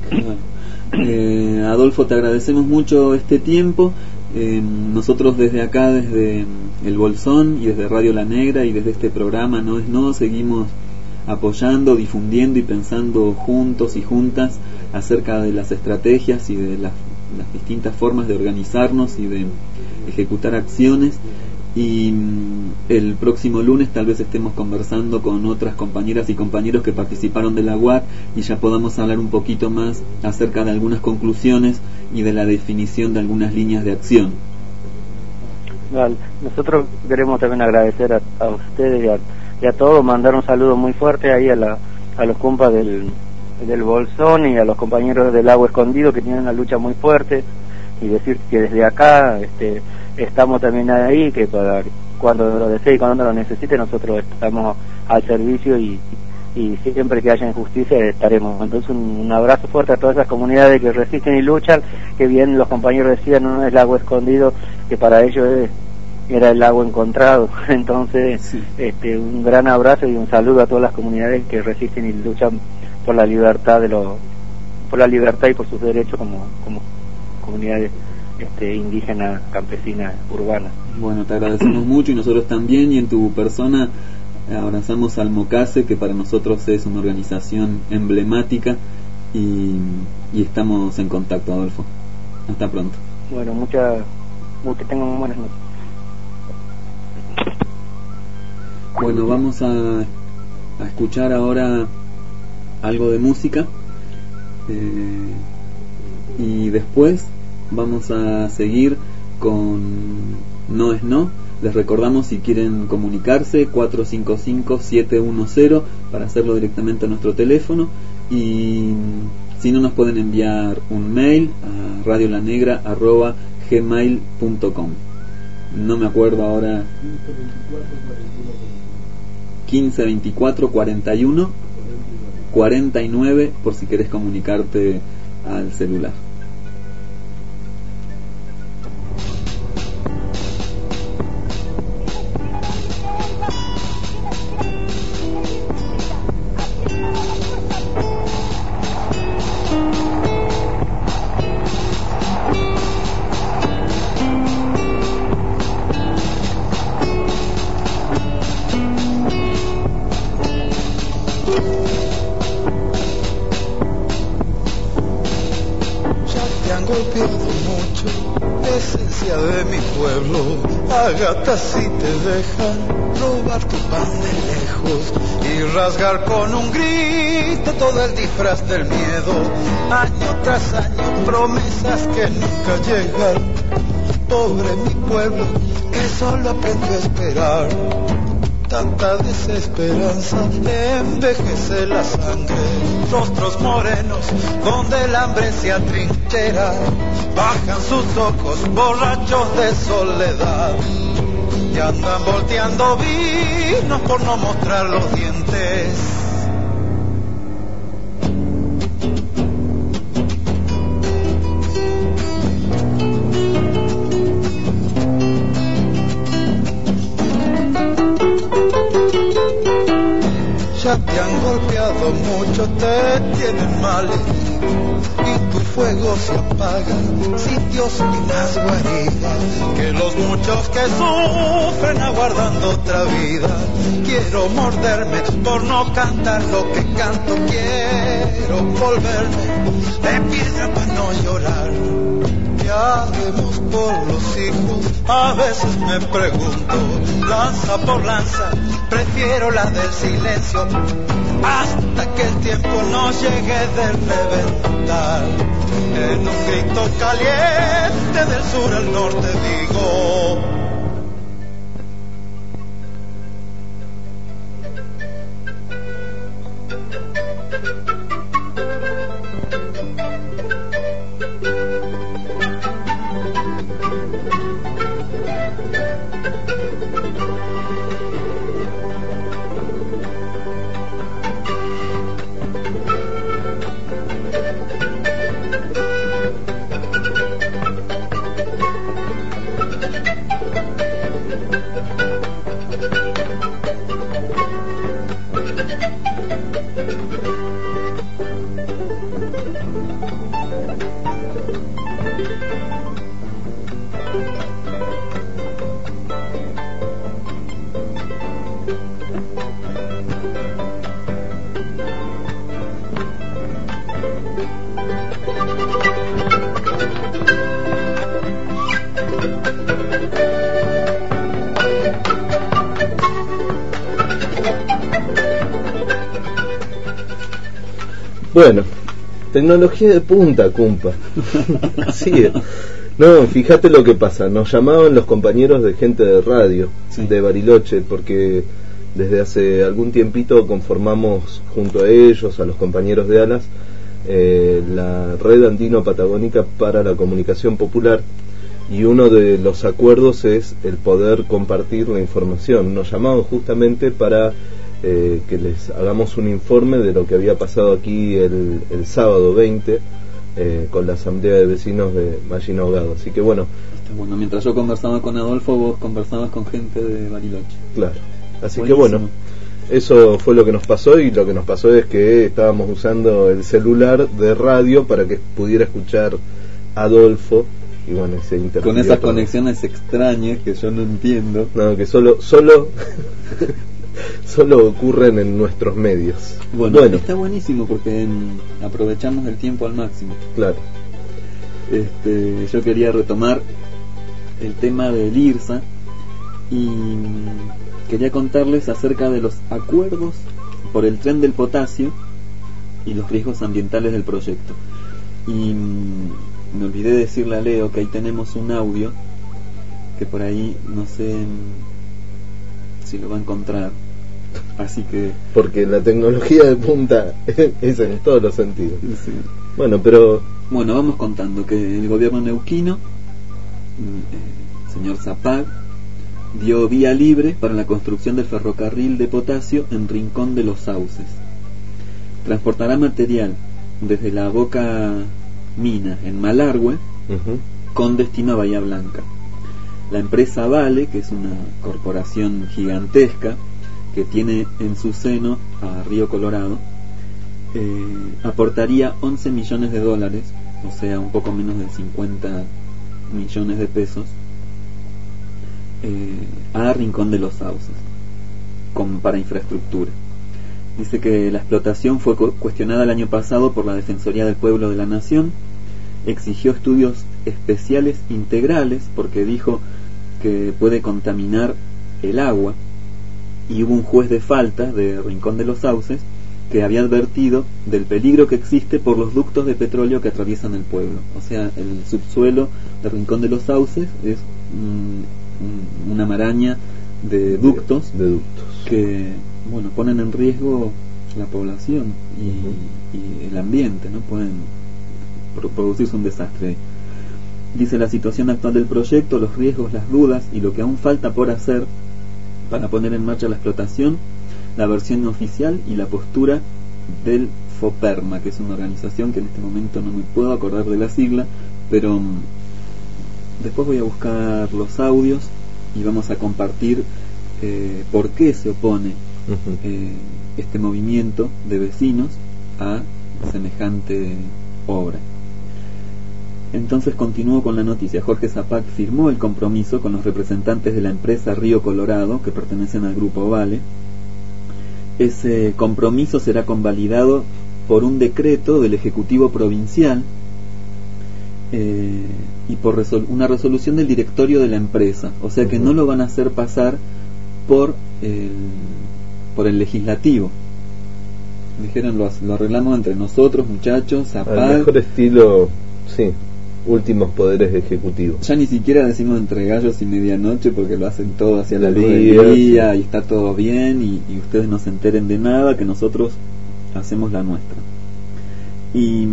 eh, Adolfo, te agradecemos mucho este tiempo. Eh, nosotros desde acá, desde El Bolsón y desde Radio La Negra y desde este programa No es No, seguimos apoyando, difundiendo y pensando juntos y juntas acerca de las estrategias y de las, las distintas formas de organizarnos y de ejecutar acciones. Y el próximo lunes tal vez estemos conversando con otras compañeras y compañeros que participaron de la U A C y ya podamos hablar un poquito más acerca de algunas conclusiones y de la definición de algunas líneas de acción. Vale. Nosotros queremos también agradecer a, a ustedes y a, y a todos mandar un saludo muy fuerte ahí a la a los compas del del Bolsón y a los compañeros del Lago Escondido que tienen una lucha muy fuerte, y decir que desde acá este estamos también ahí, que para cuando lo desee y cuando lo necesite nosotros estamos al servicio, y, y siempre que haya injusticia estaremos. Entonces un, un abrazo fuerte a todas esas comunidades que resisten y luchan, que bien los compañeros decían, no es Lago Escondido, que para ellos es, era el lago encontrado. Entonces sí. este un gran abrazo y un saludo a todas las comunidades que resisten y luchan por la libertad de los por la libertad y por sus derechos como como comunidades este, indígenas, campesinas, urbanas. Bueno, te agradecemos mucho, y nosotros también, y en tu persona abrazamos al Mocase, que para nosotros es una organización emblemática, y, y estamos en contacto, Adolfo. Hasta pronto. Bueno, muchas, que tengan buenas noches. Bueno, vamos a, a escuchar ahora algo de música, eh, y después vamos a seguir con No es No. Les recordamos, si quieren comunicarse, cuatro cinco cinco, siete uno cero para hacerlo directamente a nuestro teléfono, y si no, nos pueden enviar un mail a radiolanegra arroba gmail punto com. No me acuerdo ahora. quince veinticuatro cuarenta y uno cuarenta y nueve, por si querés comunicarte al celular. Si te dejan robar tu pan de lejos y rasgar con un grito todo el disfraz del miedo, año tras año promesas que nunca llegan. Pobre mi pueblo que solo aprendió a esperar, tanta desesperanza envejece la sangre. Rostros morenos donde el hambre se atrinchera, bajan sus ojos borrachos de soledad, y andan volteando vinos por no mostrar los dientes. Ya te han golpeado mucho, te tienen mal herido, y tu fuego se apaga, sitios y las guaridas, que los muchos que sufren aguardando otra vida. Quiero morderme por no cantar lo que canto, quiero volverme de piedra para no llorar. ¿Qué haremos por los hijos? A veces me pregunto, lanza por lanza, prefiero la del silencio, hasta que el tiempo nos llegue de reventar. En un grito caliente del sur al norte digo, bueno, tecnología de punta, cumpa. Así es. No, fíjate lo que pasa. Nos llamaban los compañeros de gente de radio, sí, de Bariloche, porque desde hace algún tiempito conformamos junto a ellos, a los compañeros de ALAS, eh, la Red Andino-Patagónica para la Comunicación Popular, y uno de los acuerdos es el poder compartir la información. Nos llamaban justamente para eh, que les hagamos un informe de lo que había pasado aquí el, el sábado veinte eh, con la Asamblea de Vecinos de Mallín Ahogado. Así que bueno, bueno, mientras yo conversaba con Adolfo, vos conversabas con gente de Bariloche. Claro, así Buenísimo. Que bueno, eso fue lo que nos pasó, y lo que nos pasó es que estábamos usando el celular de radio para que pudiera escuchar Adolfo, y bueno, se interrumpió con esas todo. Conexiones extrañas que yo no entiendo. No, que solo solo solo ocurren en nuestros medios. Bueno, bueno. Está buenísimo porque en, aprovechamos el tiempo al máximo. Claro. Este, yo quería retomar el tema del IRSA y quería contarles acerca de los acuerdos por el tren del potasio y los riesgos ambientales del proyecto. Y me olvidé decirle a Leo que ahí tenemos un audio que por ahí no sé si lo va a encontrar, así que porque la tecnología de punta es en todos los sentidos. Sí. Bueno, pero bueno, vamos contando que el gobierno neuquino, el señor Zapag, dio vía libre para la construcción del ferrocarril de potasio en Rincón de los Sauces. Transportará material desde la Boca Mina en Malargüe, uh-huh, con destino a Bahía Blanca. La empresa Vale, que es una corporación gigantesca que tiene en su seno a Río Colorado, eh, aportaría once millones de dólares, o sea, un poco menos de cincuenta millones de pesos, eh, a Rincón de los Sauces, con, para infraestructura. Dice que la explotación fue cuestionada el año pasado por la Defensoría del Pueblo de la Nación. Exigió estudios especiales integrales porque dijo que puede contaminar el agua, y hubo un juez de falta de Rincón de los Sauces que había advertido del peligro que existe por los ductos de petróleo que atraviesan el pueblo. O sea, el subsuelo de Rincón de los Sauces es mm, una maraña de ductos, de, de ductos que bueno, ponen en riesgo la población y, uh-huh, y el ambiente, ¿no? Pueden pro- producirse un desastre. Dice: la situación actual del proyecto, los riesgos, las dudas y lo que aún falta por hacer para poner en marcha la explotación, la versión oficial y la postura del FOPERMA, que es una organización que en este momento no me puedo acordar de la sigla, pero um, después voy a buscar los audios y vamos a compartir eh, por qué se opone uh-huh, eh, este movimiento de vecinos a semejante obra. Entonces continúo con la noticia. Jorge Zapag firmó el compromiso con los representantes de la empresa Río Colorado, que pertenecen al grupo Vale. Ese compromiso será convalidado por un decreto del Ejecutivo Provincial eh, y por resol- una resolución del directorio de la empresa. O sea que uh-huh, no lo van a hacer pasar por el, por el legislativo. Dijeron, lo, lo arreglamos entre nosotros, muchachos. Zapag, al mejor estilo, sí, últimos poderes ejecutivos. Ya ni siquiera decimos entre gallos y medianoche, porque lo hacen todo hacia la luz del día, sí, y está todo bien, y, y ustedes no se enteren de nada, que nosotros hacemos la nuestra. Y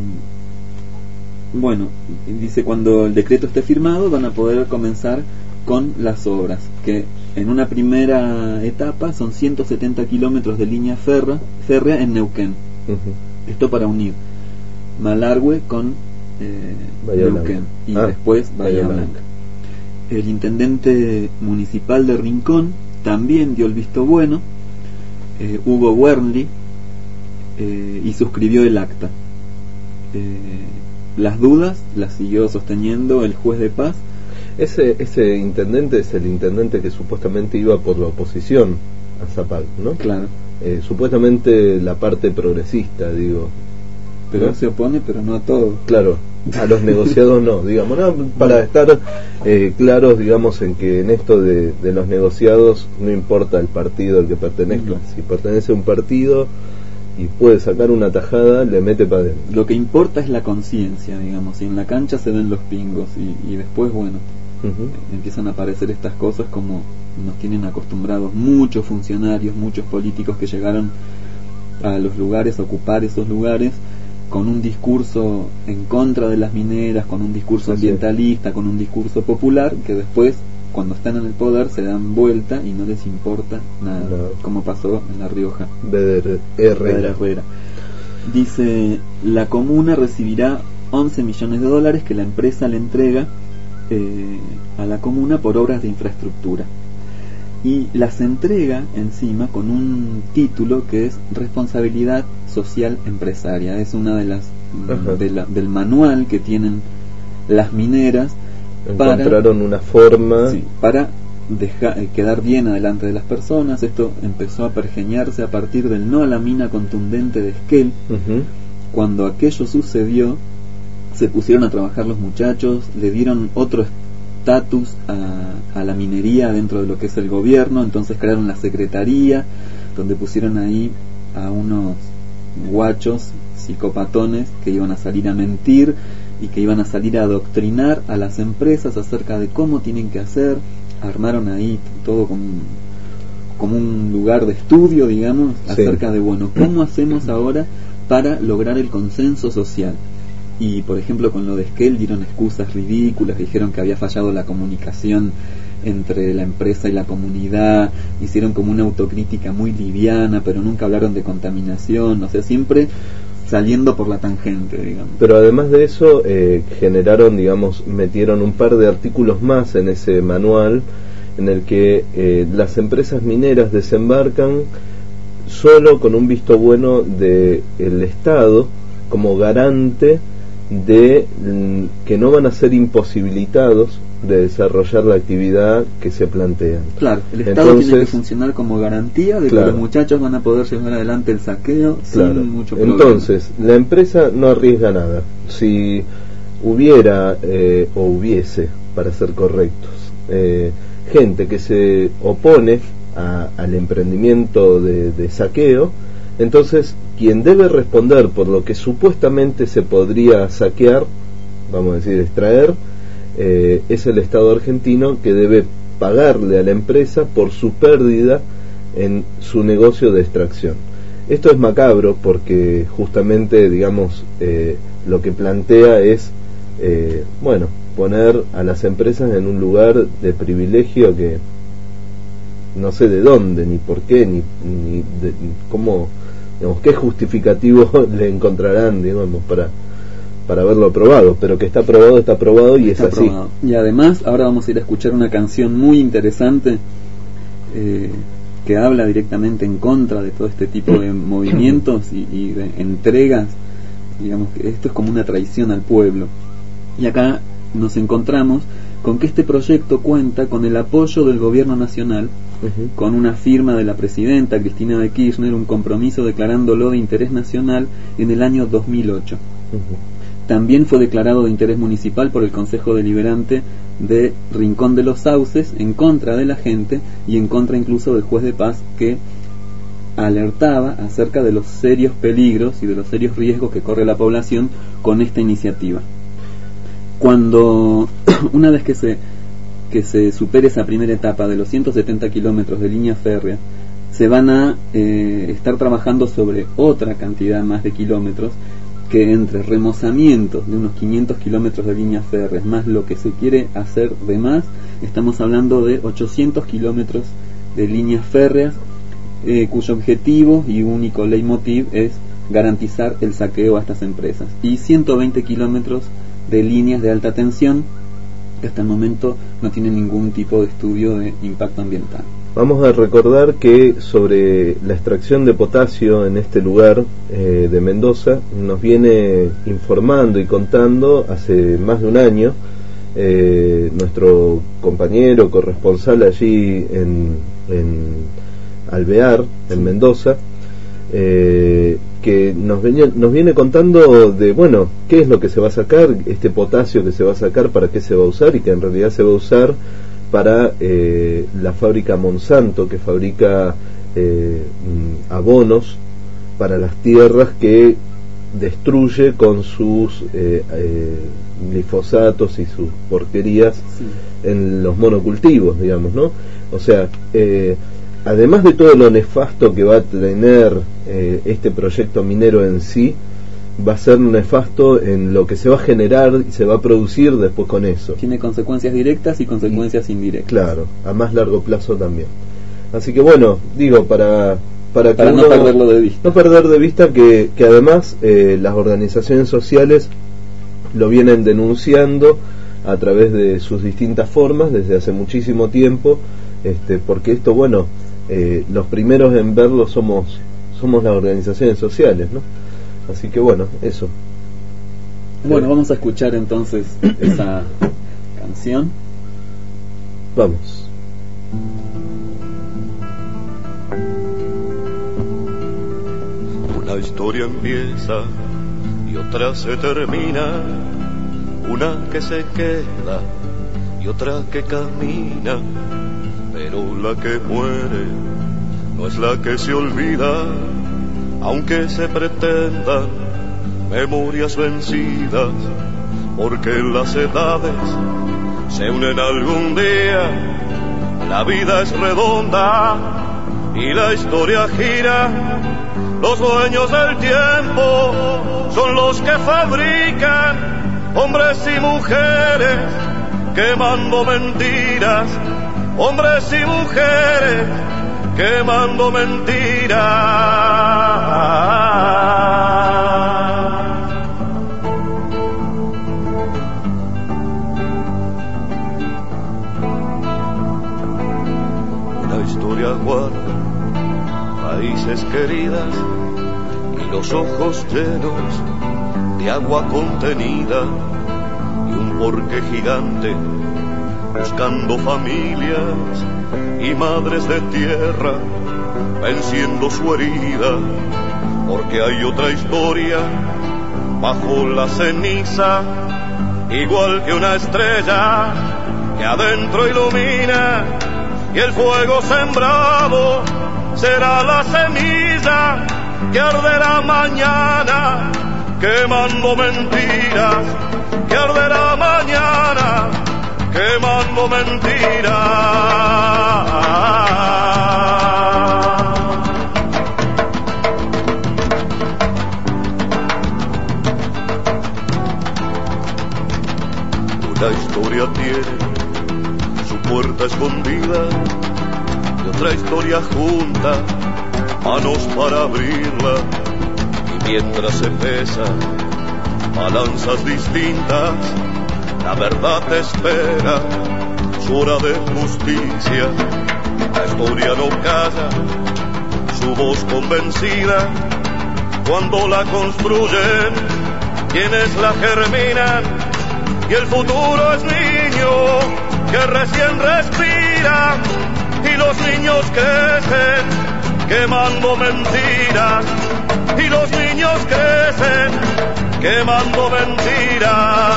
bueno, dice: cuando el decreto esté firmado van a poder comenzar con las obras, que en una primera etapa son ciento setenta kilómetros de línea ferra, férrea en Neuquén. Uh-huh. Esto para unir Malargüe con eh, Neuquén y ah, después Bahía, Bahía Blanca. Blanca. El intendente municipal de Rincón también dio el visto bueno, eh, Hugo Wernli, eh, y suscribió el acta. Eh, las dudas las siguió sosteniendo el juez de paz. Ese, ese intendente es el intendente que supuestamente iba por la oposición a Zapag, ¿no? Claro. Eh, supuestamente la parte progresista, digo. Pero ¿no? Se opone, pero no a todo. Claro, a los negociados no, digamos, ¿no? Para estar eh, claros, digamos, en que en esto de, de los negociados no importa el partido al que pertenezca. Uh-huh. Si pertenece a un partido y puede sacar una tajada, le mete para adentro. Lo que importa es la conciencia, digamos, y en la cancha se ven los pingos, y, y después, bueno, Uh-huh. Empiezan a aparecer estas cosas como nos tienen acostumbrados muchos funcionarios, muchos políticos que llegaron a los lugares, a ocupar esos lugares con un discurso en contra de las mineras, con un discurso ambientalista, con un discurso popular, que después, cuando están en el poder, se dan vuelta y no les importa nada, no. Como pasó en La Rioja. Beder Herrera. Herrera. Dice, la comuna recibirá once millones de dólares que la empresa le entrega eh, a la comuna por obras de infraestructura. Y las entrega encima con un título que es responsabilidad social empresaria. Es una de las de la, del manual que tienen las mineras. Encontraron para, una forma sí, para dejar, eh, quedar bien adelante de las personas. Esto empezó a pergeñarse a partir del no a la mina contundente de Esquel. Uh-huh. Cuando aquello sucedió, se pusieron a trabajar los muchachos, le dieron otro estatus a, a la minería dentro de lo que es el gobierno. Entonces crearon la secretaría, donde pusieron ahí a unos guachos psicopatones que iban a salir a mentir y que iban a salir a adoctrinar a las empresas acerca de cómo tienen que hacer. Armaron ahí todo como un, como un lugar de estudio, digamos, sí, acerca de, bueno, ¿cómo hacemos ahora para lograr el consenso social? Y, por ejemplo, con lo de Esquel dieron excusas ridículas, dijeron que había fallado la comunicación entre la empresa y la comunidad, hicieron como una autocrítica muy liviana, pero nunca hablaron de contaminación, o sea, siempre saliendo por la tangente, digamos. Pero además de eso, eh, generaron, digamos, metieron un par de artículos más en ese manual, en el que eh, las empresas mineras desembarcan solo con un visto bueno del Estado como garante de mm, que no van a ser imposibilitados de desarrollar la actividad que se plantean. Claro, el Estado Entonces, tiene que funcionar como garantía de claro, que los muchachos van a poder llevar adelante el saqueo claro, sin mucho problema. Entonces, la empresa no arriesga nada. Si hubiera eh, o hubiese, para ser correctos, eh, gente que se opone a, al emprendimiento de, de saqueo, entonces quien debe responder por lo que supuestamente se podría saquear, vamos a decir extraer, eh, es el Estado argentino, que debe pagarle a la empresa por su pérdida en su negocio de extracción. Esto es macabro porque justamente, digamos, eh, lo que plantea es eh, bueno, poner a las empresas en un lugar de privilegio que no sé de dónde, ni por qué, ni, ni de, cómo, digamos, qué justificativo le encontrarán, digamos, para para haberlo aprobado, pero que está aprobado, está aprobado y está es así. Aprobado. Y además, ahora vamos a ir a escuchar una canción muy interesante eh, que habla directamente en contra de todo este tipo de movimientos y, y de entregas. Digamos que esto es como una traición al pueblo. Y acá nos encontramos con que este proyecto cuenta con el apoyo del gobierno nacional, uh-huh, con una firma de la presidenta Cristina de Kirchner, un compromiso declarándolo de interés nacional en el año dos mil ocho. Uh-huh. También fue declarado de interés municipal por el Consejo Deliberante de Rincón de los Sauces, en contra de la gente y en contra incluso del juez de paz, que alertaba acerca de los serios peligros y de los serios riesgos que corre la población con esta iniciativa. Cuando una vez que se que se supere esa primera etapa de los ciento setenta kilómetros de línea férrea, se van a eh, estar trabajando sobre otra cantidad más de kilómetros, que entre remozamientos de unos quinientos kilómetros de líneas férreas más lo que se quiere hacer de más, estamos hablando de ochocientos kilómetros de líneas férreas, eh, cuyo objetivo y único leitmotiv es garantizar el saqueo a estas empresas, y ciento veinte kilómetros de líneas de alta tensión que hasta el momento no tienen ningún tipo de estudio de impacto ambiental. Vamos a recordar que sobre la extracción de potasio en este lugar eh, de Mendoza nos viene informando y contando hace más de un año eh, nuestro compañero corresponsal allí en, en Alvear, en Mendoza, eh, que nos, venía, nos viene contando de, bueno, qué es lo que se va a sacar, este potasio que se va a sacar, para qué se va a usar, y que en realidad se va a usar para eh, la fábrica Monsanto, que fabrica eh, abonos para las tierras que destruye con sus eh, eh, glifosatos y sus porquerías sí. en los monocultivos, digamos, ¿no? O sea, eh, además de todo lo nefasto que va a tener eh, este proyecto minero en sí, va a ser nefasto en lo que se va a generar y se va a producir después con eso. Tiene consecuencias directas y consecuencias y, indirectas. Claro, a más largo plazo también. Así que bueno, digo, para para, para que no uno, perderlo de vista. No perder de vista que, que además eh, las organizaciones sociales lo vienen denunciando a través de sus distintas formas desde hace muchísimo tiempo, este, porque esto, bueno, eh, los primeros en verlo somos somos las organizaciones sociales, ¿no? Así que bueno, eso. Bueno, vamos a escuchar entonces esa canción. Vamos. Una historia empieza y otra se termina, una que se queda y otra que camina, pero la que muere no es la que se olvida, aunque se pretendan memorias vencidas, porque las edades se unen algún día, la vida es redonda y la historia gira, los dueños del tiempo son los que fabrican hombres y mujeres quemando mentiras, hombres y mujeres quemando mentiras. Una historia guarda raíces queridas y los ojos llenos de agua contenida y un porqué gigante buscando familias y madres de tierra venciendo su herida, porque hay otra historia bajo la ceniza, igual que una estrella que adentro ilumina, y el fuego sembrado será la semilla que arderá mañana quemando mentiras, que arderá mañana quemando mentiras. Una historia tiene su puerta escondida y otra historia junta manos para abrirla, y mientras se pesan balanzas distintas, la verdad espera su hora de justicia. La historia no calla su voz convencida cuando la construyen quienes la germinan, y el futuro es niño que recién respira, y los niños crecen quemando mentiras, y los niños crecen quemando mentiras.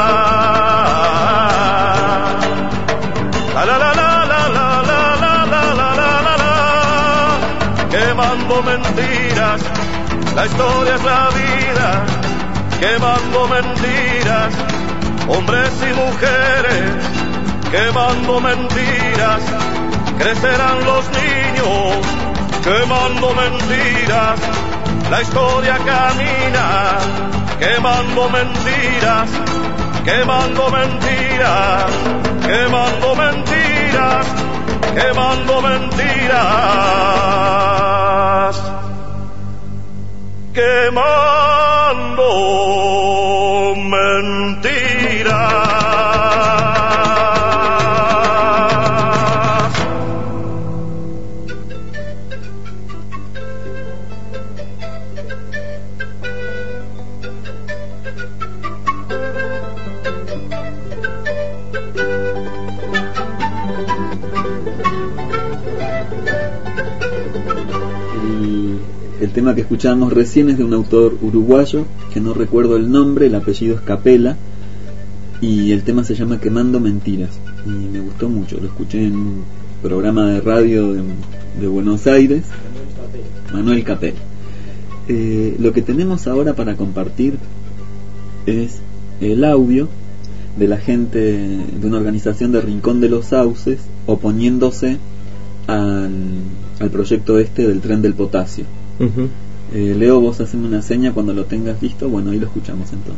La la la la la la la la la la la la, quemando mentiras. La historia es la vida, quemando mentiras. Hombres y mujeres, quemando mentiras. Crecerán los niños, quemando mentiras. La historia camina, quemando mentiras, quemando mentiras, quemando mentiras, quemando mentiras, quemando mentiras. El tema que escuchábamos recién es de un autor uruguayo que no recuerdo el nombre, el apellido es Capela, y el tema se llama Quemando Mentiras, y me gustó mucho. Lo escuché en un programa de radio de, de Buenos Aires, Manuel Capela. Eh, lo que tenemos ahora para compartir es el audio de la gente de una organización de Rincón de los Sauces oponiéndose al, al proyecto este del tren del potasio. Uh-huh. eh, Leo, vos haceme una seña cuando lo tengas listo. Bueno, ahí lo escuchamos entonces.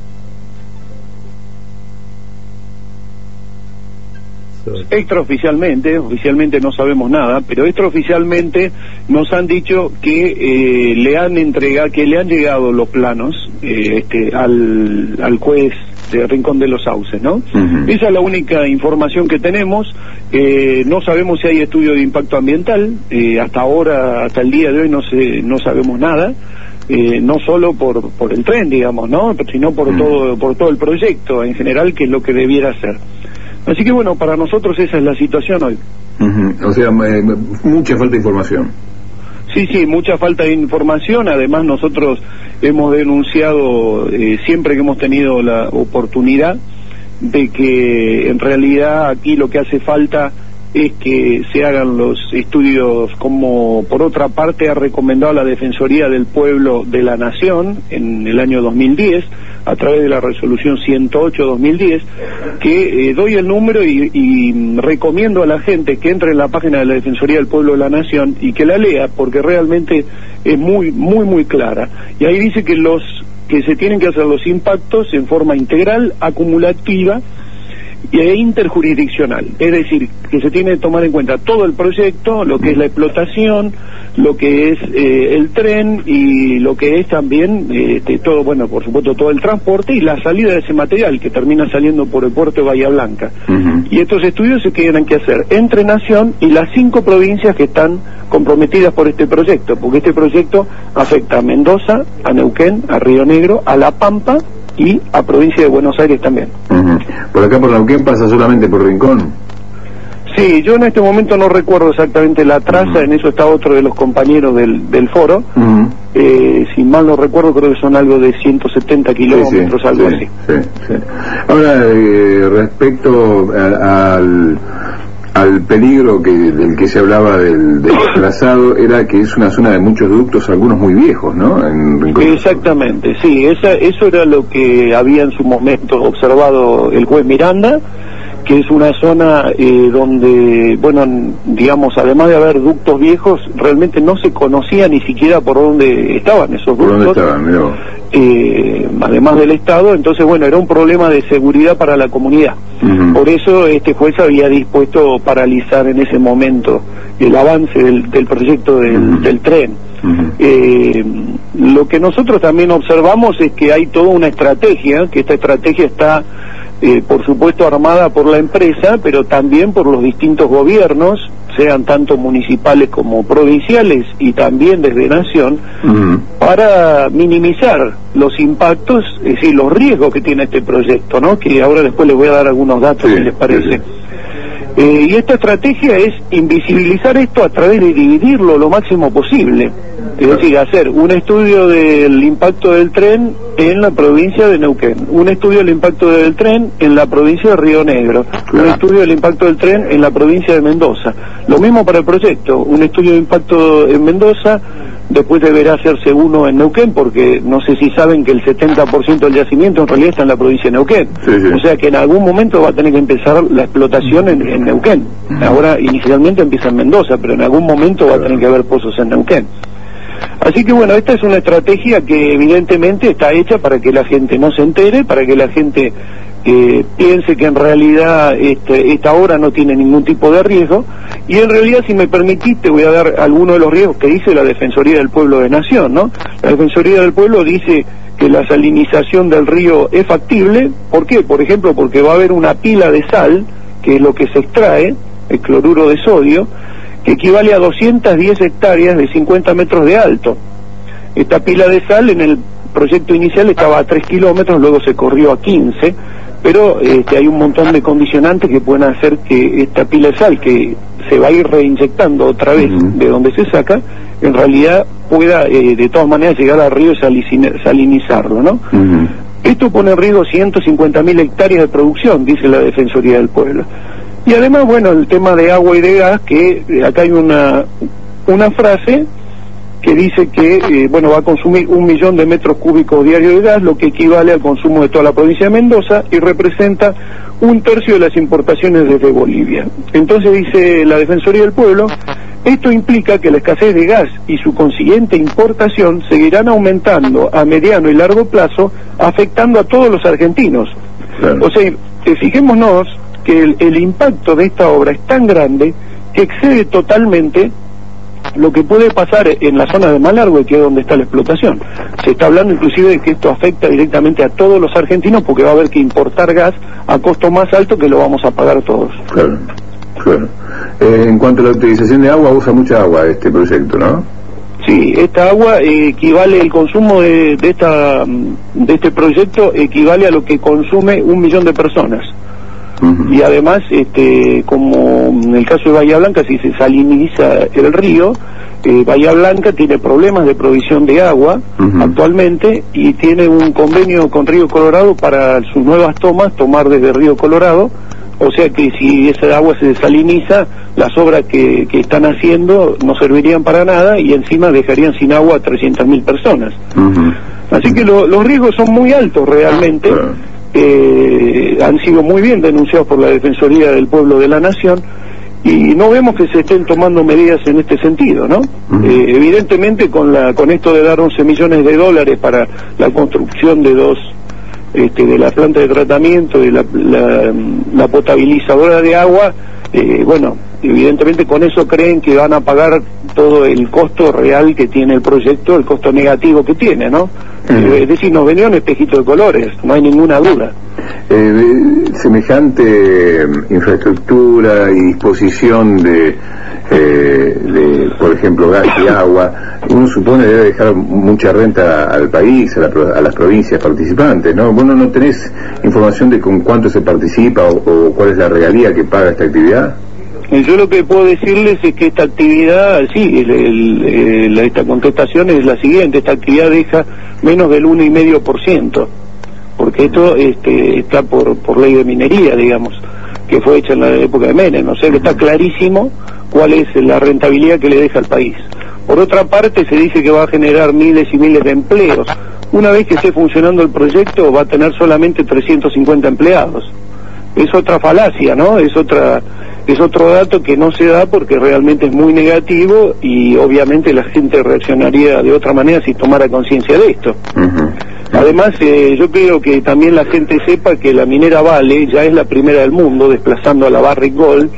Extraoficialmente, oficialmente no sabemos nada, pero extraoficialmente nos han dicho que eh, le han entregado, que le han llegado los planos eh, este, al, al juez de Rincón de los Sauces, ¿no? Uh-huh. Esa es la única información que tenemos. Eh, no sabemos si hay estudio de impacto ambiental. Eh, hasta ahora, hasta el día de hoy, no sé, no sabemos nada. Eh, no solo por por el tren, digamos, ¿no? Sino por uh-huh. todo por todo el proyecto en general, que es lo que debiera ser. Así que bueno, para nosotros esa es la situación hoy. Uh-huh. O sea, eh, mucha falta de información. Sí, sí, mucha falta de información. Además, nosotros hemos denunciado eh, siempre que hemos tenido la oportunidad de que en realidad aquí lo que hace falta es que se hagan los estudios, como por otra parte ha recomendado la Defensoría del Pueblo de la Nación en el año dos mil diez, a través de la resolución ciento ocho dos mil diez, que eh, doy el número y, y recomiendo a la gente que entre en la página de la Defensoría del Pueblo de la Nación y que la lea, porque realmente es muy, muy, muy clara. Y ahí dice que los que se tienen que hacer los impactos en forma integral, acumulativa e interjurisdiccional, es decir, que se tiene que tomar en cuenta todo el proyecto, lo que es la explotación, lo que es eh, el tren y lo que es también eh, de todo, bueno, por supuesto todo el transporte y la salida de ese material que termina saliendo por el puerto de Bahía Blanca. Uh-huh. Y estos estudios se tienen que hacer entre Nación y las cinco provincias que están comprometidas por este proyecto, porque este proyecto afecta a Mendoza, a Neuquén, a Río Negro, a La Pampa y a provincia de Buenos Aires también. Uh-huh. Por acá por Neuquén pasa solamente por Rincón. Sí, yo en este momento no recuerdo exactamente la traza, uh-huh. En eso está otro de los compañeros del, del foro. Uh-huh. Eh, si mal no recuerdo, creo que son algo de ciento setenta kilómetros, sí, sí, algo sí, así. Sí, sí. Ahora, eh, respecto a, al, al peligro que del que se hablaba del, del trazado, era que es una zona de muchos ductos, algunos muy viejos, ¿no? En Rincón. Exactamente, sí, esa, eso era lo que había en su momento observado el juez Miranda, que es una zona eh, donde, bueno, digamos, además de haber ductos viejos, realmente no se conocía ni siquiera por dónde estaban esos ductos. ¿Por dónde estaban? Mirá. Eh, además del Estado, entonces, bueno, era un problema de seguridad para la comunidad. Uh-huh. Por eso este juez había dispuesto paralizar en ese momento el avance del, del proyecto del, uh-huh. del tren. Uh-huh. Eh, lo que nosotros también observamos es que hay toda una estrategia, que esta estrategia está Eh, por supuesto armada por la empresa, pero también por los distintos gobiernos, sean tanto municipales como provinciales y también desde Nación, uh-huh. para minimizar los impactos, es decir, los riesgos que tiene este proyecto, ¿no? Que ahora después les voy a dar algunos datos, sí, si les parece. Sí, sí. Eh, y esta estrategia es invisibilizar esto a través de dividirlo lo máximo posible. Es decir, hacer un estudio del impacto del tren en la provincia de Neuquén, un estudio del impacto del tren en la provincia de Río Negro, claro. Un estudio del impacto del tren en la provincia de Mendoza. Lo mismo para el proyecto, un estudio de impacto en Mendoza, después deberá hacerse uno en Neuquén, porque no sé si saben que el setenta por ciento del yacimiento en realidad está en la provincia de Neuquén. Sí, sí. O sea que en algún momento va a tener que empezar la explotación en, en Neuquén. Ahora inicialmente empieza en Mendoza, pero en algún momento va a tener que haber pozos en Neuquén. Así que bueno, esta es una estrategia que evidentemente está hecha para que la gente no se entere, para que la gente eh, piense que en realidad este, esta obra no tiene ningún tipo de riesgo, y en realidad, si me permitís, te voy a dar algunos de los riesgos que dice la Defensoría del Pueblo de Nación, ¿no? La Defensoría del Pueblo dice que la salinización del río es factible. ¿Por qué? Por ejemplo, porque va a haber una pila de sal, que es lo que se extrae, el cloruro de sodio, que equivale a doscientas diez hectáreas de cincuenta metros de alto. Esta pila de sal en el proyecto inicial estaba a tres kilómetros, luego se corrió a quince, pero este, hay un montón de condicionantes que pueden hacer que esta pila de sal, que se va a ir reinyectando otra vez uh-huh. de donde se saca, en realidad pueda eh, de todas maneras llegar al río y salinizarlo, ¿no? Uh-huh. Esto pone en riesgo ciento cincuenta mil hectáreas de producción, dice la Defensoría del Pueblo. Y además, bueno, el tema de agua y de gas, que acá hay una una frase que dice que eh, bueno, va a consumir un millón de metros cúbicos diarios de gas, lo que equivale al consumo de toda la provincia de Mendoza y representa un tercio de las importaciones desde Bolivia. Entonces dice la Defensoría del Pueblo, esto implica que la escasez de gas y su consiguiente importación seguirán aumentando a mediano y largo plazo, afectando a todos los argentinos. Claro. O sea, eh, fijémonos que el, el impacto de esta obra es tan grande que excede totalmente lo que puede pasar en la zona de Malargüe, que es donde está la explotación. Se está hablando inclusive de que esto afecta directamente a todos los argentinos, porque va a haber que importar gas a costo más alto que lo vamos a pagar todos. Claro, claro. Eh, en cuanto a la utilización de agua, usa mucha agua este proyecto, ¿no? Sí, esta agua eh, equivale, el consumo de, de, esta, de este proyecto equivale a lo que consume un millón de personas. Uh-huh. Y además, este, como en el caso de Bahía Blanca, si se saliniza el río, eh, Bahía Blanca tiene problemas de provisión de agua uh-huh. actualmente, y tiene un convenio con Río Colorado para sus nuevas tomas, tomar desde Río Colorado. O sea que si esa agua se desaliniza, las obras que, que están haciendo no servirían para nada y encima dejarían sin agua a trescientas mil personas. Uh-huh. Así que lo, los riesgos son muy altos realmente. Uh-huh. Eh, han sido muy bien denunciados por la Defensoría del Pueblo de la Nación y no vemos que se estén tomando medidas en este sentido, ¿no? Uh-huh. Eh, evidentemente con la con esto de dar once millones de dólares para la construcción de dos este, de la planta de tratamiento, de la, la, la potabilizadora de agua, eh, bueno, evidentemente con eso creen que van a pagar todo el costo real que tiene el proyecto, el costo negativo que tiene, ¿no? Uh-huh. Es decir, nos vendió un espejito de colores, no hay ninguna duda. Eh, semejante infraestructura y disposición de, eh, de, por ejemplo, gas y agua, uno supone debe dejar mucha renta al país, a, la, a las provincias participantes, ¿no? Bueno, ¿no tenés información de con cuánto se participa o, o cuál es la regalía que paga esta actividad? Yo lo que puedo decirles es que esta actividad, sí, el, el, el, esta contestación es la siguiente: esta actividad deja menos del uno coma cinco por ciento, porque esto este, está por, por ley de minería, digamos, que fue hecha en la época de Menem, o sea que está clarísimo cuál es la rentabilidad que le deja al país. Por otra parte, se dice que va a generar miles y miles de empleos. Una vez que esté funcionando el proyecto, va a tener solamente trescientos cincuenta empleados. Es otra falacia, ¿no? Es otra... Es otro dato que no se da porque realmente es muy negativo y obviamente la gente reaccionaría de otra manera si tomara conciencia de esto. Uh-huh. Además, eh, yo creo que también la gente sepa que la minera Vale ya es la primera del mundo, desplazando a la Barrick Gold,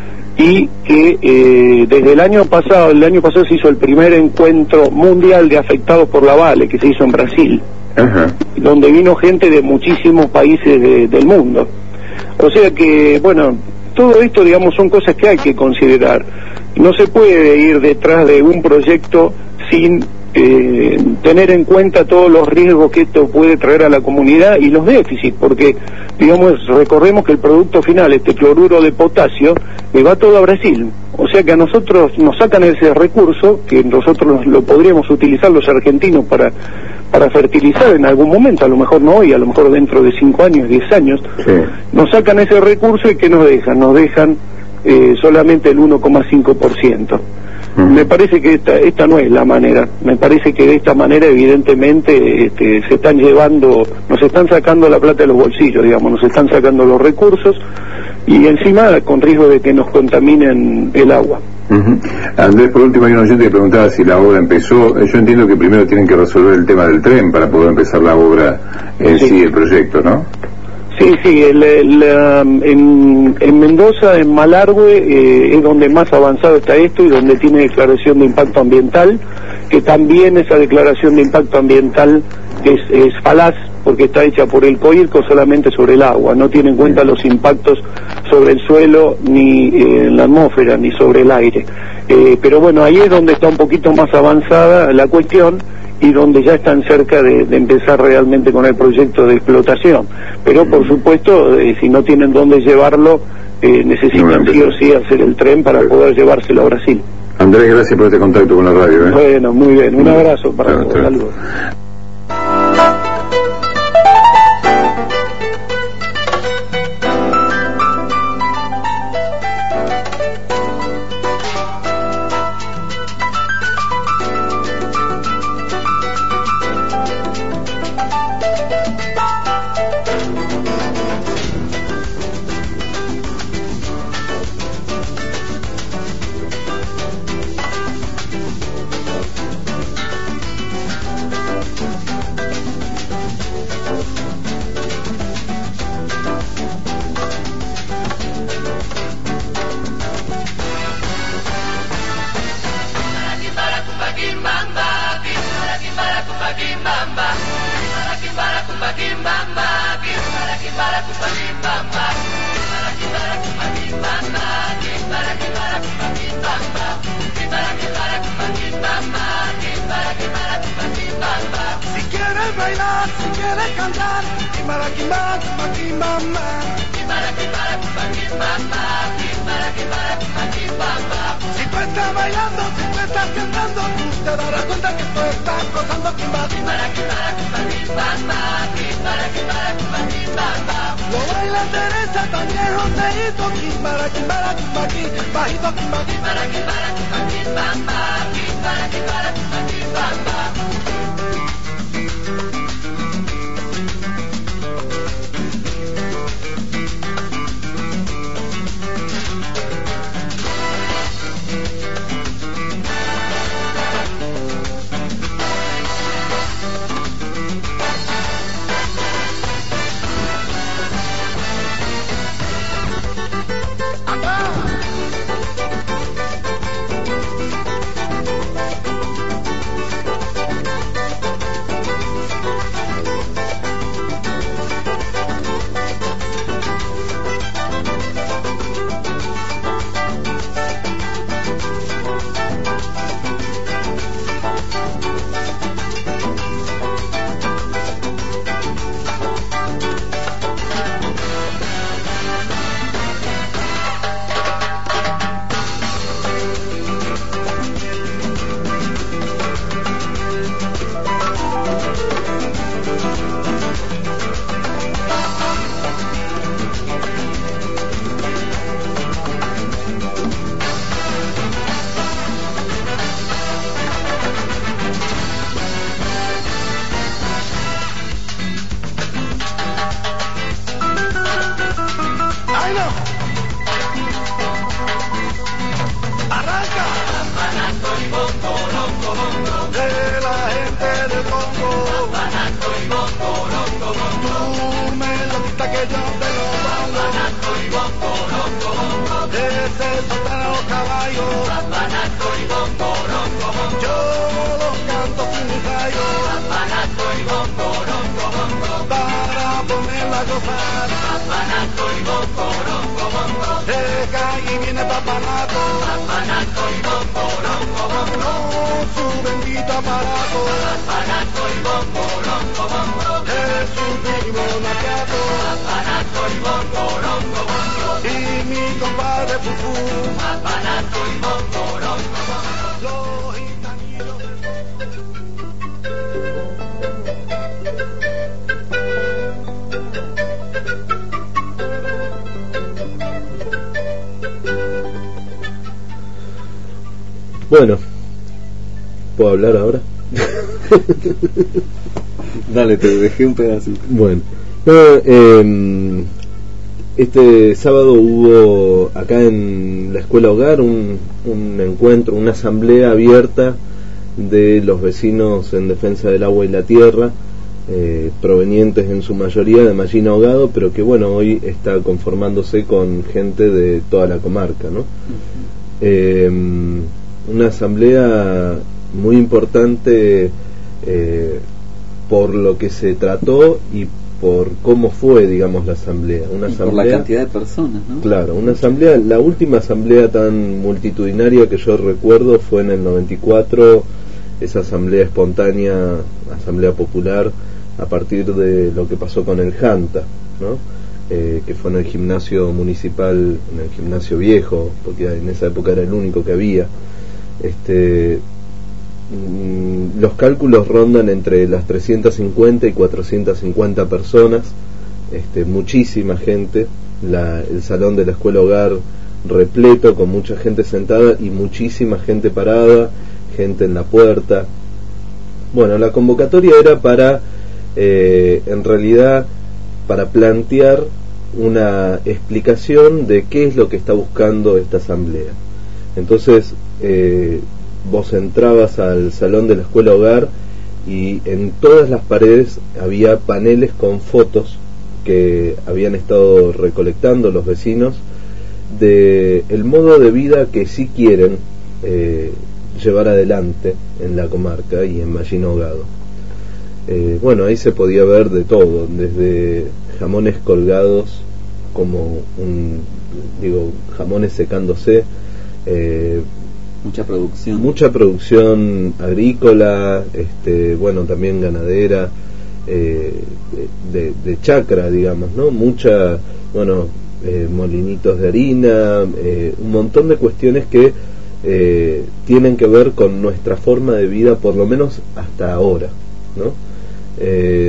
y que eh, desde el año pasado, el año pasado se hizo el primer encuentro mundial de afectados por la Vale, que se hizo en Brasil, uh-huh. donde vino gente de muchísimos países de, del mundo. O sea que, bueno, todo esto, digamos, son cosas que hay que considerar. No se puede ir detrás de un proyecto sin eh, tener en cuenta todos los riesgos que esto puede traer a la comunidad y los déficits, porque, digamos, recordemos que el producto final, este cloruro de potasio, eh, va todo a Brasil. O sea que a nosotros nos sacan ese recurso, que nosotros lo podríamos utilizar los argentinos para para fertilizar en algún momento, a lo mejor no hoy, a lo mejor dentro de cinco años, diez años, sí. Nos sacan ese recurso y ¿qué nos dejan? Nos dejan eh, solamente el uno coma cinco por ciento. Uh-huh. Me parece que esta, esta no es la manera, me parece que de esta manera evidentemente este, se están llevando, nos están sacando la plata de los bolsillos, digamos, nos están sacando los recursos y encima con riesgo de que nos contaminen el agua. Uh-huh. Andrés, por último, hay un oyente que preguntaba si la obra empezó. Yo entiendo que primero tienen que resolver el tema del tren para poder empezar la obra en sí, sí el proyecto, ¿no? Sí, sí, el, el, en, en Mendoza, en Malargüe, eh, es donde más avanzado está esto y donde tiene declaración de impacto ambiental, que también esa declaración de impacto ambiental es, es falaz, porque está hecha por el COIRCO solamente sobre el agua, no tiene en cuenta los impactos sobre el suelo, ni eh, en la atmósfera, ni sobre el aire. Eh, pero bueno, ahí es donde está un poquito más avanzada la cuestión y donde ya están cerca de, de empezar realmente con el proyecto de explotación. Pero por supuesto, eh, si no tienen dónde llevarlo, eh, necesitan sí o sí hacer el tren para poder llevárselo a Brasil. Andrés, gracias por este contacto con la radio. ¿eh? Bueno, muy bien, un abrazo para todos. Saludos. de cantar. Quimbara, quimbara, quimba, quimbamba. Quimbara, quimbara, quimba, quimbamba. Quimbara, quimbara, quimba, quimbamba. Si tú estás bailando, si tú estás cantando, tú te darás cuenta que tú estás gozando. Quimba, quimbara, quimbara, quimba, quimbamba. Quimbara, quimbara, quimba, quimbamba. Lo baila Teresa, también Joseito. Quimbara, quimbara, quimba, quimbajito, quimba, quimbara, quimbara, quimba, quimbamba. Quimbara, quimbara, quimba, quimbamba. Bueno, ¿puedo hablar ahora? Dale, te dejé un pedacito. Bueno, no, eh, este sábado hubo acá en la Escuela Hogar un, un encuentro, una asamblea abierta de los vecinos en defensa del agua y la tierra, eh, provenientes en su mayoría de Mallín Ahogado, pero que bueno, hoy está conformándose con gente de toda la comarca, ¿no? Uh-huh. Eh, una asamblea muy importante eh, por lo que se trató y por cómo fue, digamos, la asamblea. Una y asamblea, por la cantidad de personas, ¿no? Claro, una asamblea, la última asamblea tan multitudinaria que yo recuerdo fue en el noventa y cuatro, esa asamblea espontánea, asamblea popular, a partir de lo que pasó con el Janta, ¿no? Eh, que fue en el gimnasio municipal, en el gimnasio viejo, porque en esa época era el único que había. Este, mm, los cálculos rondan entre las trescientas cincuenta y cuatrocientas cincuenta personas, este, muchísima gente, la, el salón de la Escuela Hogar repleto, con mucha gente sentada y muchísima gente parada, gente en la puerta. Bueno, la convocatoria era para, eh, en realidad, para plantear una explicación de qué es lo que está buscando esta asamblea. Entonces, eh, vos entrabas al salón de la Escuela Hogar y en todas las paredes había paneles con fotos que habían estado recolectando los vecinos de el modo de vida que sí quieren eh, llevar adelante en la comarca y en Mallín Ahogado. Eh, bueno, ahí se podía ver de todo, desde jamones colgados como un, digo, jamones secándose, eh, mucha producción, mucha producción agrícola, este, bueno, también ganadera, eh, de, de chacra, digamos, ¿no? Mucha, bueno, eh, molinitos de harina, eh, un montón de cuestiones que eh, tienen que ver con nuestra forma de vida, por lo menos hasta ahora, ¿no? Eh,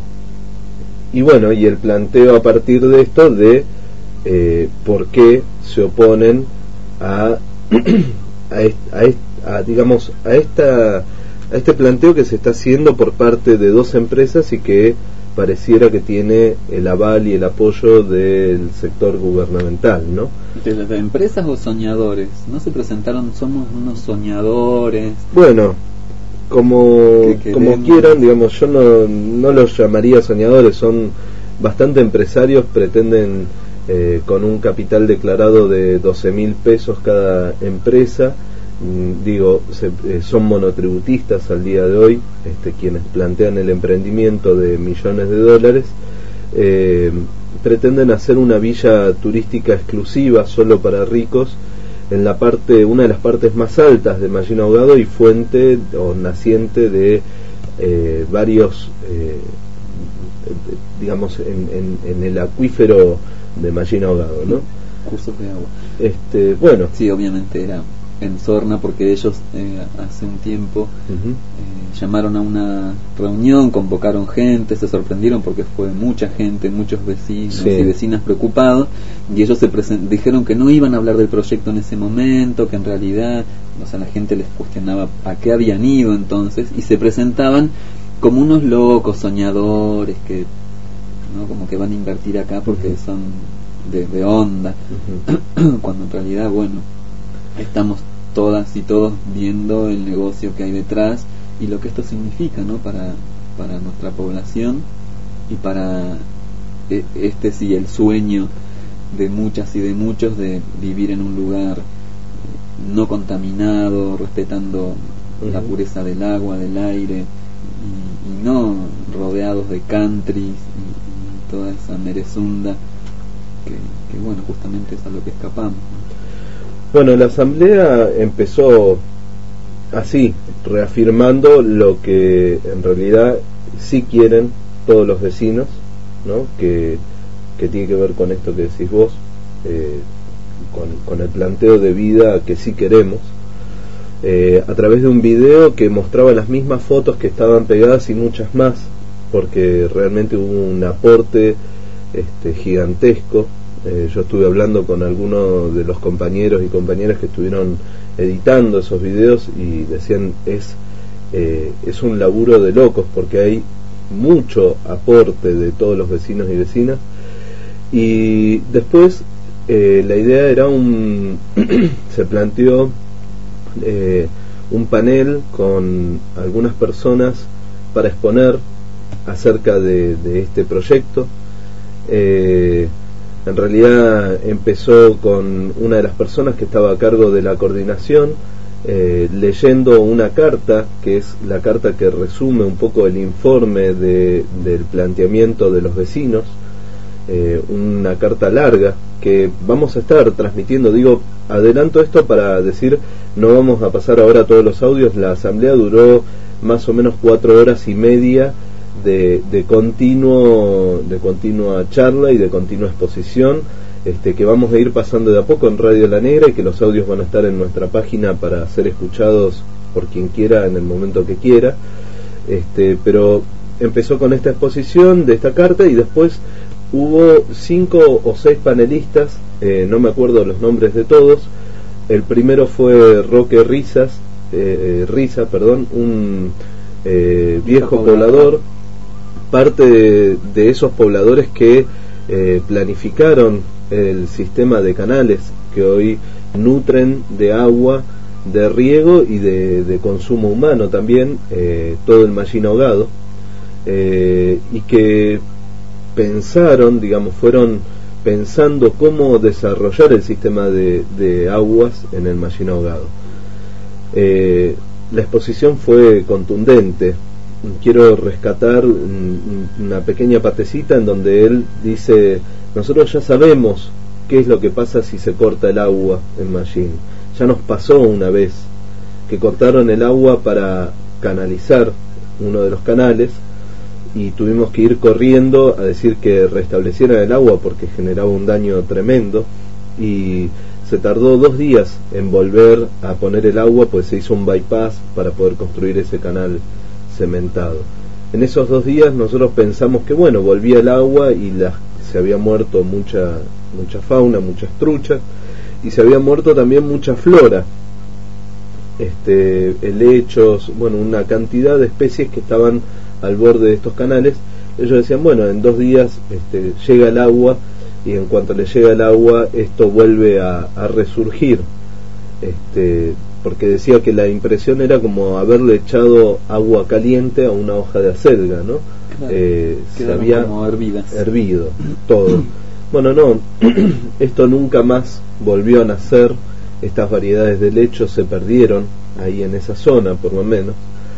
y bueno, y el planteo a partir de esto de eh, por qué se oponen a a, est, a, est, a digamos a esta a este planteo que se está haciendo por parte de dos empresas y que pareciera que tiene el aval y el apoyo del sector gubernamental, ¿no? ¿De las empresas o soñadores? ¿No se presentaron, somos unos soñadores? Bueno, como como quieran, digamos, yo no, no los llamaría soñadores, son bastante empresarios, pretenden eh, con un capital declarado de doce mil pesos cada empresa, mm, digo, se, eh, son monotributistas al día de hoy, este, quienes plantean el emprendimiento de millones de dólares, eh, pretenden hacer una villa turística exclusiva solo para ricos en la parte, una de las partes más altas de Mallín Ahogado y fuente o naciente de eh, varios eh, digamos en, en, en el acuífero de Mallín Ahogado, ¿no? Cursos de agua. Este, bueno, sí, obviamente era en Sorna porque ellos eh, hace un tiempo uh-huh. eh, llamaron a una reunión, convocaron gente, se sorprendieron porque fue mucha gente, muchos vecinos sí. y vecinas preocupados, y ellos se present- dijeron que no iban a hablar del proyecto en ese momento, que en realidad, o sea, la gente les cuestionaba a qué habían ido entonces, y se presentaban como unos locos soñadores que, ¿no? Como que van a invertir acá porque uh-huh. son de, de onda, uh-huh. cuando en realidad, bueno, estamos todas y todos viendo el negocio que hay detrás y lo que esto significa, ¿no? Para, para nuestra población y para e- este sí el sueño de muchas y de muchos de vivir en un lugar no contaminado, respetando uh-huh. la pureza del agua, del aire y, y no rodeados de countries y, y toda esa merezunda que, que bueno, justamente es a lo que escapamos, ¿no? Bueno, la asamblea empezó así, reafirmando lo que en realidad sí quieren todos los vecinos, ¿no? Que, que tiene que ver con esto que decís vos, eh, con, con el planteo de vida que sí queremos, eh, a través de un video que mostraba las mismas fotos que estaban pegadas y muchas más, porque realmente hubo un aporte este, gigantesco. Eh, yo estuve hablando con algunos de los compañeros y compañeras que estuvieron editando esos videos y decían es eh, es un laburo de locos porque hay mucho aporte de todos los vecinos y vecinas. Y después eh, la idea era un se planteó eh, un panel con algunas personas para exponer acerca de, de este proyecto. eh, En realidad empezó con una de las personas que estaba a cargo de la coordinación, eh, leyendo una carta, que es la carta que resume un poco el informe de, del planteamiento de los vecinos, eh, una carta larga que vamos a estar transmitiendo. Digo, adelanto esto para decir, no vamos a pasar ahora todos los audios. La asamblea duró más o menos cuatro horas y media de, de continuo de continua charla y de continua exposición, este, que vamos a ir pasando de a poco en Radio La Negra y que los audios van a estar en nuestra página para ser escuchados por quien quiera en el momento que quiera. Este, pero empezó con esta exposición de esta carta y después hubo cinco o seis panelistas, eh, no me acuerdo los nombres de todos. El primero fue Roque Risas, eh, Risa, perdón, un eh, viejo poblador, parte de, de esos pobladores que eh, planificaron el sistema de canales que hoy nutren de agua, de riego y de, de consumo humano también, eh, todo el Mallín Ahogado, eh, y que pensaron, digamos, fueron pensando cómo desarrollar el sistema de, de aguas en el Mallín Ahogado. Eh, la exposición fue contundente. Quiero rescatar una pequeña partecita en donde él dice: nosotros ya sabemos qué es lo que pasa si se corta el agua en Mallín. Ya nos pasó una vez que cortaron el agua para canalizar uno de los canales y tuvimos que ir corriendo a decir que restablecieran el agua porque generaba un daño tremendo, y se tardó dos días en volver a poner el agua, pues se hizo un bypass para poder construir ese canal cementado. En esos dos días nosotros pensamos que bueno, volvía el agua y la, se había muerto mucha, mucha fauna, muchas truchas, y se había muerto también mucha flora, este, helechos, bueno, una cantidad de especies que estaban al borde de estos canales. Ellos decían, bueno, en dos días este, llega el agua, y en cuanto le llega el agua esto vuelve a, a resurgir, este, porque decía que la impresión era como haberle echado agua caliente a una hoja de acelga, ¿no? Claro, eh, se había como hervidas. hervido todo. Bueno, no, esto nunca más volvió a nacer, estas variedades de helechos se perdieron ahí en esa zona por lo menos,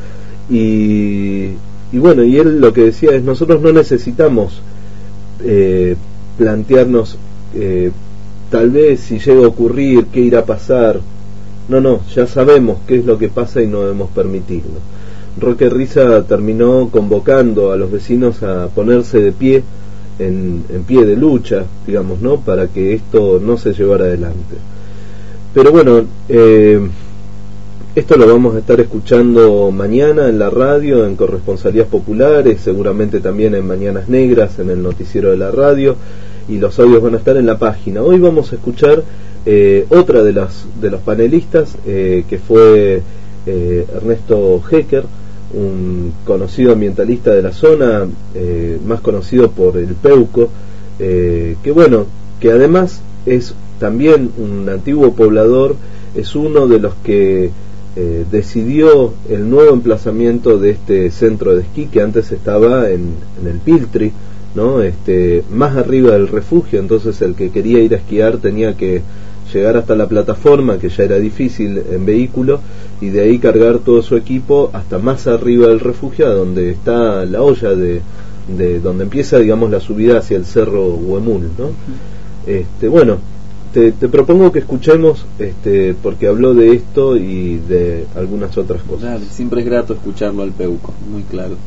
y, y bueno, y él lo que decía es, nosotros no necesitamos eh, plantearnos eh, tal vez si llega a ocurrir, qué irá a pasar. No, no, ya sabemos qué es lo que pasa y no debemos permitirlo. Roque Riza terminó convocando a los vecinos a ponerse de pie, en, en pie de lucha, digamos, ¿no?, para que esto no se llevara adelante. Pero bueno, eh, esto lo vamos a estar escuchando mañana en la radio, en Corresponsalías Populares, seguramente también en Mañanas Negras, en el noticiero de la radio, y los audios van a estar en la página. Hoy vamos a escuchar eh, otra de las de los panelistas, eh, que fue eh, Ernesto Hecker, un conocido ambientalista de la zona, eh, más conocido por el Peuco, eh, que bueno, que además es también un antiguo poblador, es uno de los que eh, decidió el nuevo emplazamiento de este centro de esquí que antes estaba en, en el Piltri, ¿no? Este, más arriba del refugio. Entonces el que quería ir a esquiar tenía que llegar hasta la plataforma, que ya era difícil en vehículo, y de ahí cargar todo su equipo hasta más arriba del refugio, donde está la olla de, de donde empieza, digamos, la subida hacia el cerro Huemul, ¿no? Este, bueno, te, te propongo que escuchemos, este, porque habló de esto y de algunas otras cosas. Claro, siempre es grato escucharlo al Peuco, muy claro.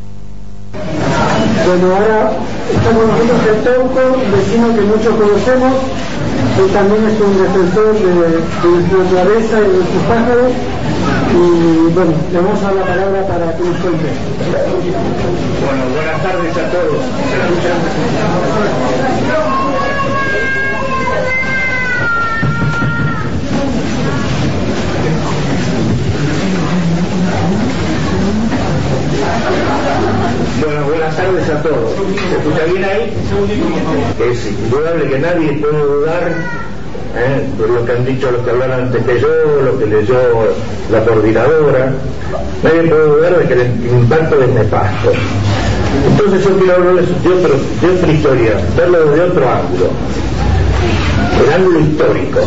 Bueno, ahora estamos nosotros el Peuco, un vecino que muchos conocemos. Él también es un defensor de, de nuestra naturaleza y de nuestros pájaros. Y bueno, le vamos a dar la palabra para que nos cuente. Bueno, buenas tardes a todos. ¿Se escuchan? Bueno, buenas tardes a todos. ¿Se escucha bien ahí? Es indudable que nadie puede dudar, ¿eh?, por lo que han dicho los que hablaron antes que yo, lo que leyó la coordinadora. Nadie puede dudar de que el impacto es nefasto. Entonces yo quiero hablarles de, otro, de otra historia, verlo desde otro ángulo, el ángulo histórico.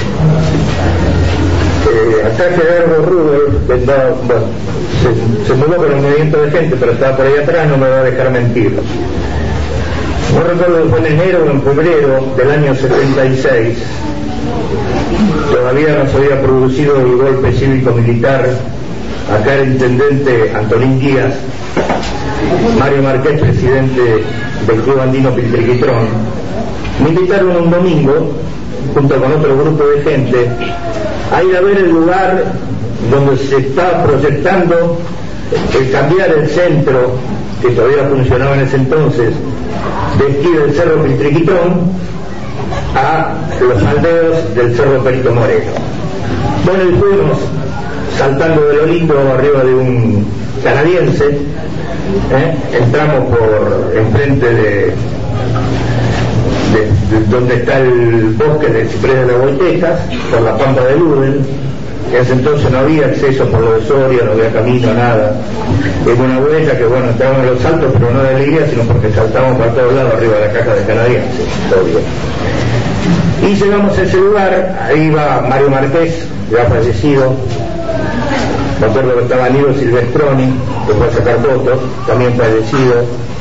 Eh, acá Gerardo Rudolf, que estaba, bueno, se, se mudó con un movimiento de gente, pero estaba por ahí atrás, no me va a dejar mentir. No recuerdo si fue en enero o en febrero del año setenta y seis, todavía no se había producido el golpe cívico-militar. Acá el intendente Antonín Díaz, Mario Marqués, presidente del Club Andino Piltriquitrón, me invitaron un domingo, junto con otro grupo de gente, a ir a ver el lugar donde se estaba proyectando el cambiar el centro, que todavía funcionaba en ese entonces, de esquí del Cerro Piltriquitrón a los aldeos del Cerro Perito Moreno. Bueno, y fuimos saltando de lo lindo arriba de un canadiense, ¿eh? Entramos por enfrente de, de, de donde está el bosque del Ciprés de las Boitecas, por la Pampa de Luden. En ese entonces no había acceso por lo de Soria, no había camino, nada. Es una huella que, bueno, estábamos en los saltos, pero no de alegría, sino porque saltábamos para todos lados arriba de la caja de canadiense, obvio. Y llegamos a ese lugar, ahí va Mario Marqués, ya fallecido. Me acuerdo que estaba Aníbal Silvestroni, que fue a sacar fotos, también fallecido,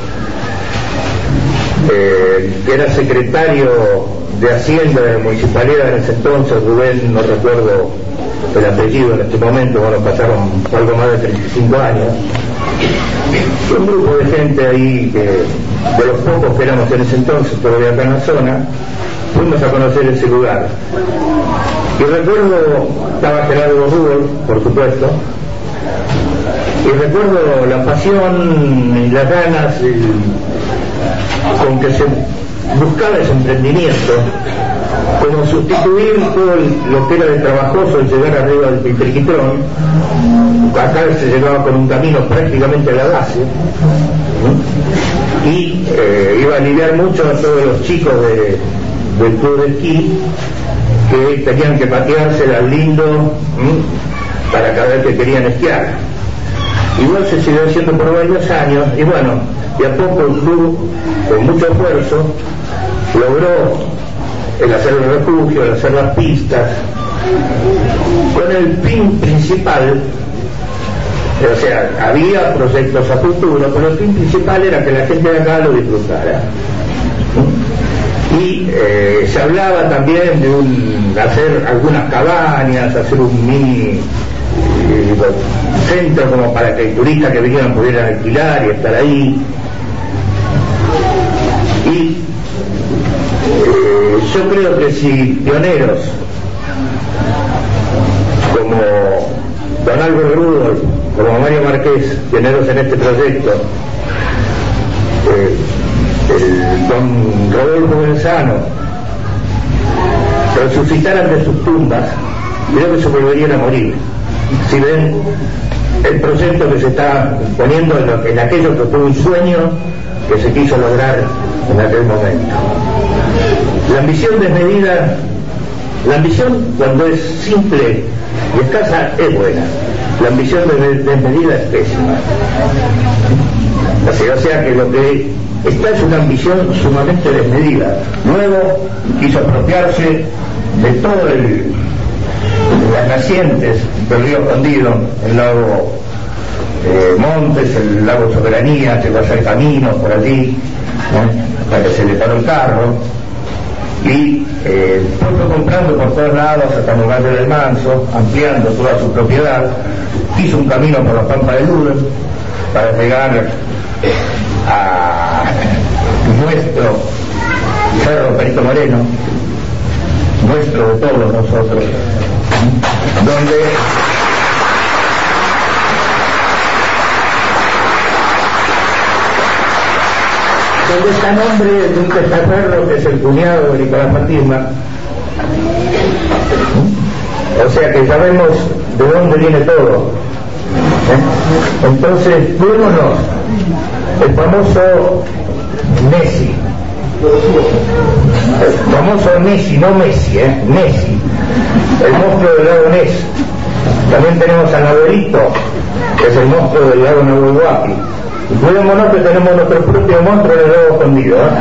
eh, que era secretario de Hacienda de la Municipalidad en ese entonces, Rubén, no recuerdo el apellido en este momento, bueno, pasaron algo más de treinta y cinco años. un grupo de gente ahí, que, de los pocos que éramos en ese entonces todavía acá en la zona, fuimos a conocer ese lugar. Y recuerdo, estaba Gerardo Rudolf, por supuesto, y recuerdo la pasión y las ganas el, con que se buscaba ese emprendimiento, como sustituir todo el, lo que era de trabajoso el llegar arriba del Piltriquitrón. Acá se llegaba con un camino prácticamente a la base, ¿no? Y eh, iba a aliviar mucho a todos los chicos de, del club de esquí, que tenían que patearse al lindo, ¿no?, para cada vez que querían esquiar. Igual se siguió haciendo por varios años, y bueno, de a poco el club, con mucho esfuerzo, logró el hacer el refugio, el hacer las pistas, con el fin principal, o sea, había proyectos a futuro, pero el fin principal era que la gente de acá lo disfrutara. Y eh, se hablaba también de un, hacer algunas cabañas, hacer un mini eh, centro como para que el turista que vinieran pudieran alquilar y estar ahí. Y eh, yo creo que si pioneros como don Álvaro Rudolf, como Mario Marqués, pioneros en este proyecto, eh, el don Rodolfo Benzano, resucitaran de sus tumbas, creo que se volverían a morir. Si ven el proyecto que se está poniendo en, lo, en aquello que fue un sueño que se quiso lograr en aquel momento. La ambición desmedida, la ambición cuando es simple y escasa es buena, la ambición desmedida es pésima. O sea, o sea que lo que esta es una ambición sumamente desmedida. Luego quiso apropiarse de todo el, de las nacientes del río Escondido, el lago eh, Montes, el lago Soberanía, llegó a hacer caminos por allí, ¿eh?, hasta que se le paró el carro, y eh, fue comprando por todos lados hasta el lugar del Manso, ampliando toda su propiedad, hizo un camino por la Pampa de Lula para llegar a nuestro Cerro Perito Moreno, nuestro de todos nosotros, donde donde está el nombre de un testaferro que es el cuñado de Nicolás Matisma. O sea que sabemos de dónde viene todo, ¿eh? Entonces, fíjémonos, el famoso Messi, el famoso Messi, no Messi, ¿eh? Messi, el monstruo del lago Ness. También tenemos a Nahuelito, que es el monstruo del lago Nahuel Huapi. Y cuidémonos que tenemos nuestro propio monstruo del lago Escondido, ¿eh?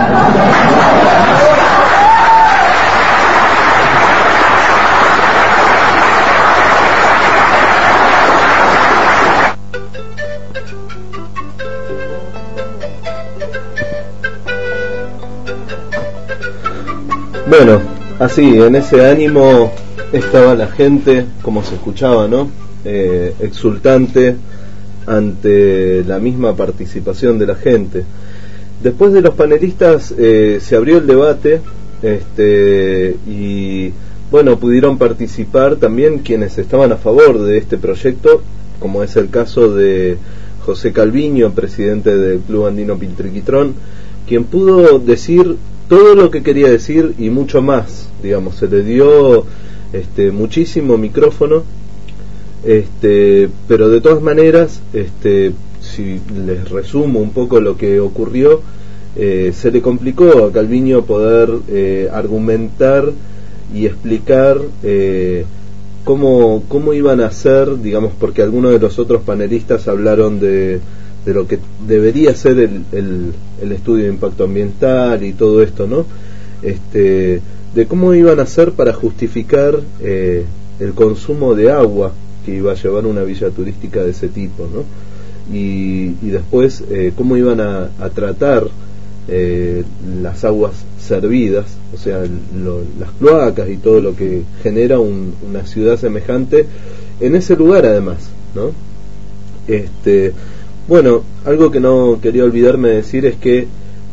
Bueno, así, en ese ánimo estaba la gente, como se escuchaba, ¿no? Eh, exultante ante la misma participación de la gente. Después de los panelistas eh, se abrió el debate, este, y bueno, pudieron participar también quienes estaban a favor de este proyecto, como es el caso de José Calviño, presidente del Club Andino Piltriquitrón, quien pudo decir todo lo que quería decir y mucho más, digamos, se le dio este, muchísimo micrófono, este, pero de todas maneras, este, si les resumo un poco lo que ocurrió, eh, se le complicó a Calviño poder eh, argumentar y explicar eh, cómo, cómo iban a hacer, digamos, porque algunos de los otros panelistas hablaron de de lo que debería ser el, el, el estudio de impacto ambiental y todo esto, ¿no? Este, de cómo iban a hacer para justificar eh, el consumo de agua que iba a llevar una villa turística de ese tipo, ¿no? Y, y después eh, cómo iban a, a tratar eh, las aguas servidas, o sea, lo, las cloacas y todo lo que genera un, una ciudad semejante en ese lugar, además, ¿no? Este bueno, algo que no quería olvidarme de decir es que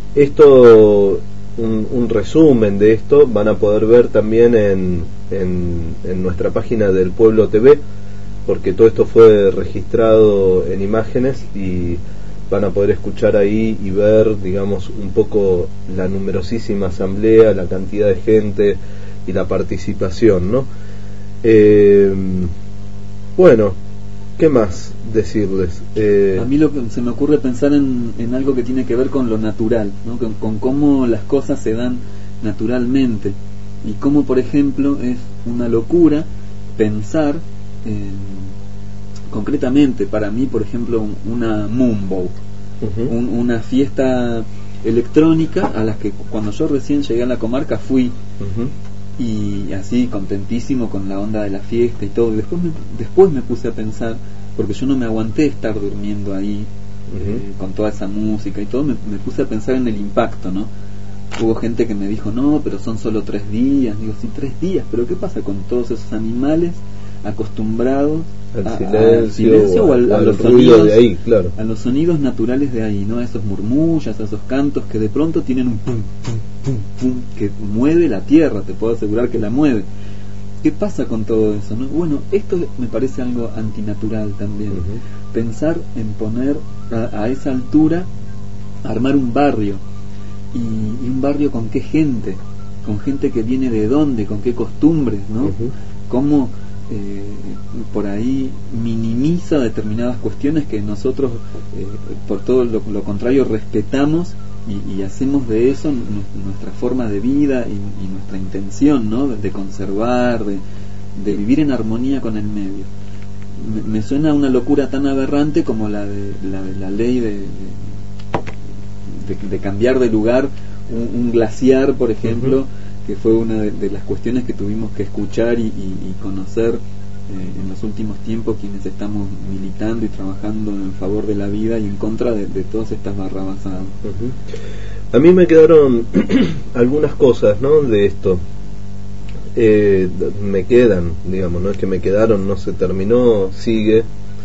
esto, un, un resumen de esto van a poder ver también en, en, en nuestra página del Pueblo T V, porque todo esto fue registrado en imágenes y van a poder escuchar ahí y ver, digamos, un poco la numerosísima asamblea, la cantidad de gente y la participación, ¿no? Eh, bueno, ¿qué más decirles? Eh, a mí lo que se me ocurre pensar en, en algo que tiene que ver con lo natural, ¿no? con, con cómo las cosas se dan naturalmente y cómo, por ejemplo, es una locura pensar en, concretamente para mí, por ejemplo, una Moonbow, uh-huh. un, una fiesta electrónica a las que cuando yo recién llegué a la comarca fui, uh-huh. y así contentísimo con la onda de la fiesta y todo. Y después me, después me puse a pensar, porque yo no me aguanté estar durmiendo ahí, uh-huh. eh, con toda esa música y todo, me, me puse a pensar en el impacto, ¿no? Hubo gente que me dijo, no, pero son solo tres días. Digo, sí, tres días, pero ¿qué pasa con todos esos animales acostumbrados al a, silencio, al silencio o, al, o a, al los ruido sonidos, de ahí, claro. a los sonidos naturales de ahí, ¿no? A esos murmullos, a esos cantos que de pronto tienen un pum, pum, pum, pum, que mueve la tierra, te puedo asegurar que la mueve. ¿Qué pasa con todo eso, no? Bueno, esto me parece algo antinatural también. Uh-huh. Pensar en poner a, a esa altura, armar un barrio, y, y un barrio con qué gente, con gente que viene de dónde, con qué costumbres, ¿no? Uh-huh. Cómo eh, por ahí minimiza determinadas cuestiones que nosotros, eh, por todo lo, lo contrario, respetamos y, y hacemos de eso n- nuestra forma de vida y, y nuestra intención, ¿no? De, de conservar, de, de vivir en armonía con el medio. Me, me suena una locura tan aberrante como la de la, de la ley de, de, de, de cambiar de lugar un, un glaciar, por ejemplo, uh-huh. que fue una de, de las cuestiones que tuvimos que escuchar y, y, y conocer eh, en los últimos tiempos quienes estamos militando y trabajando en favor de la vida y en contra de, de todas estas barrabasadas. Uh-huh. A mí me quedaron algunas cosas, ¿no? De esto. Eh, me quedan, digamos, no es que me quedaron, no se terminó, sigue.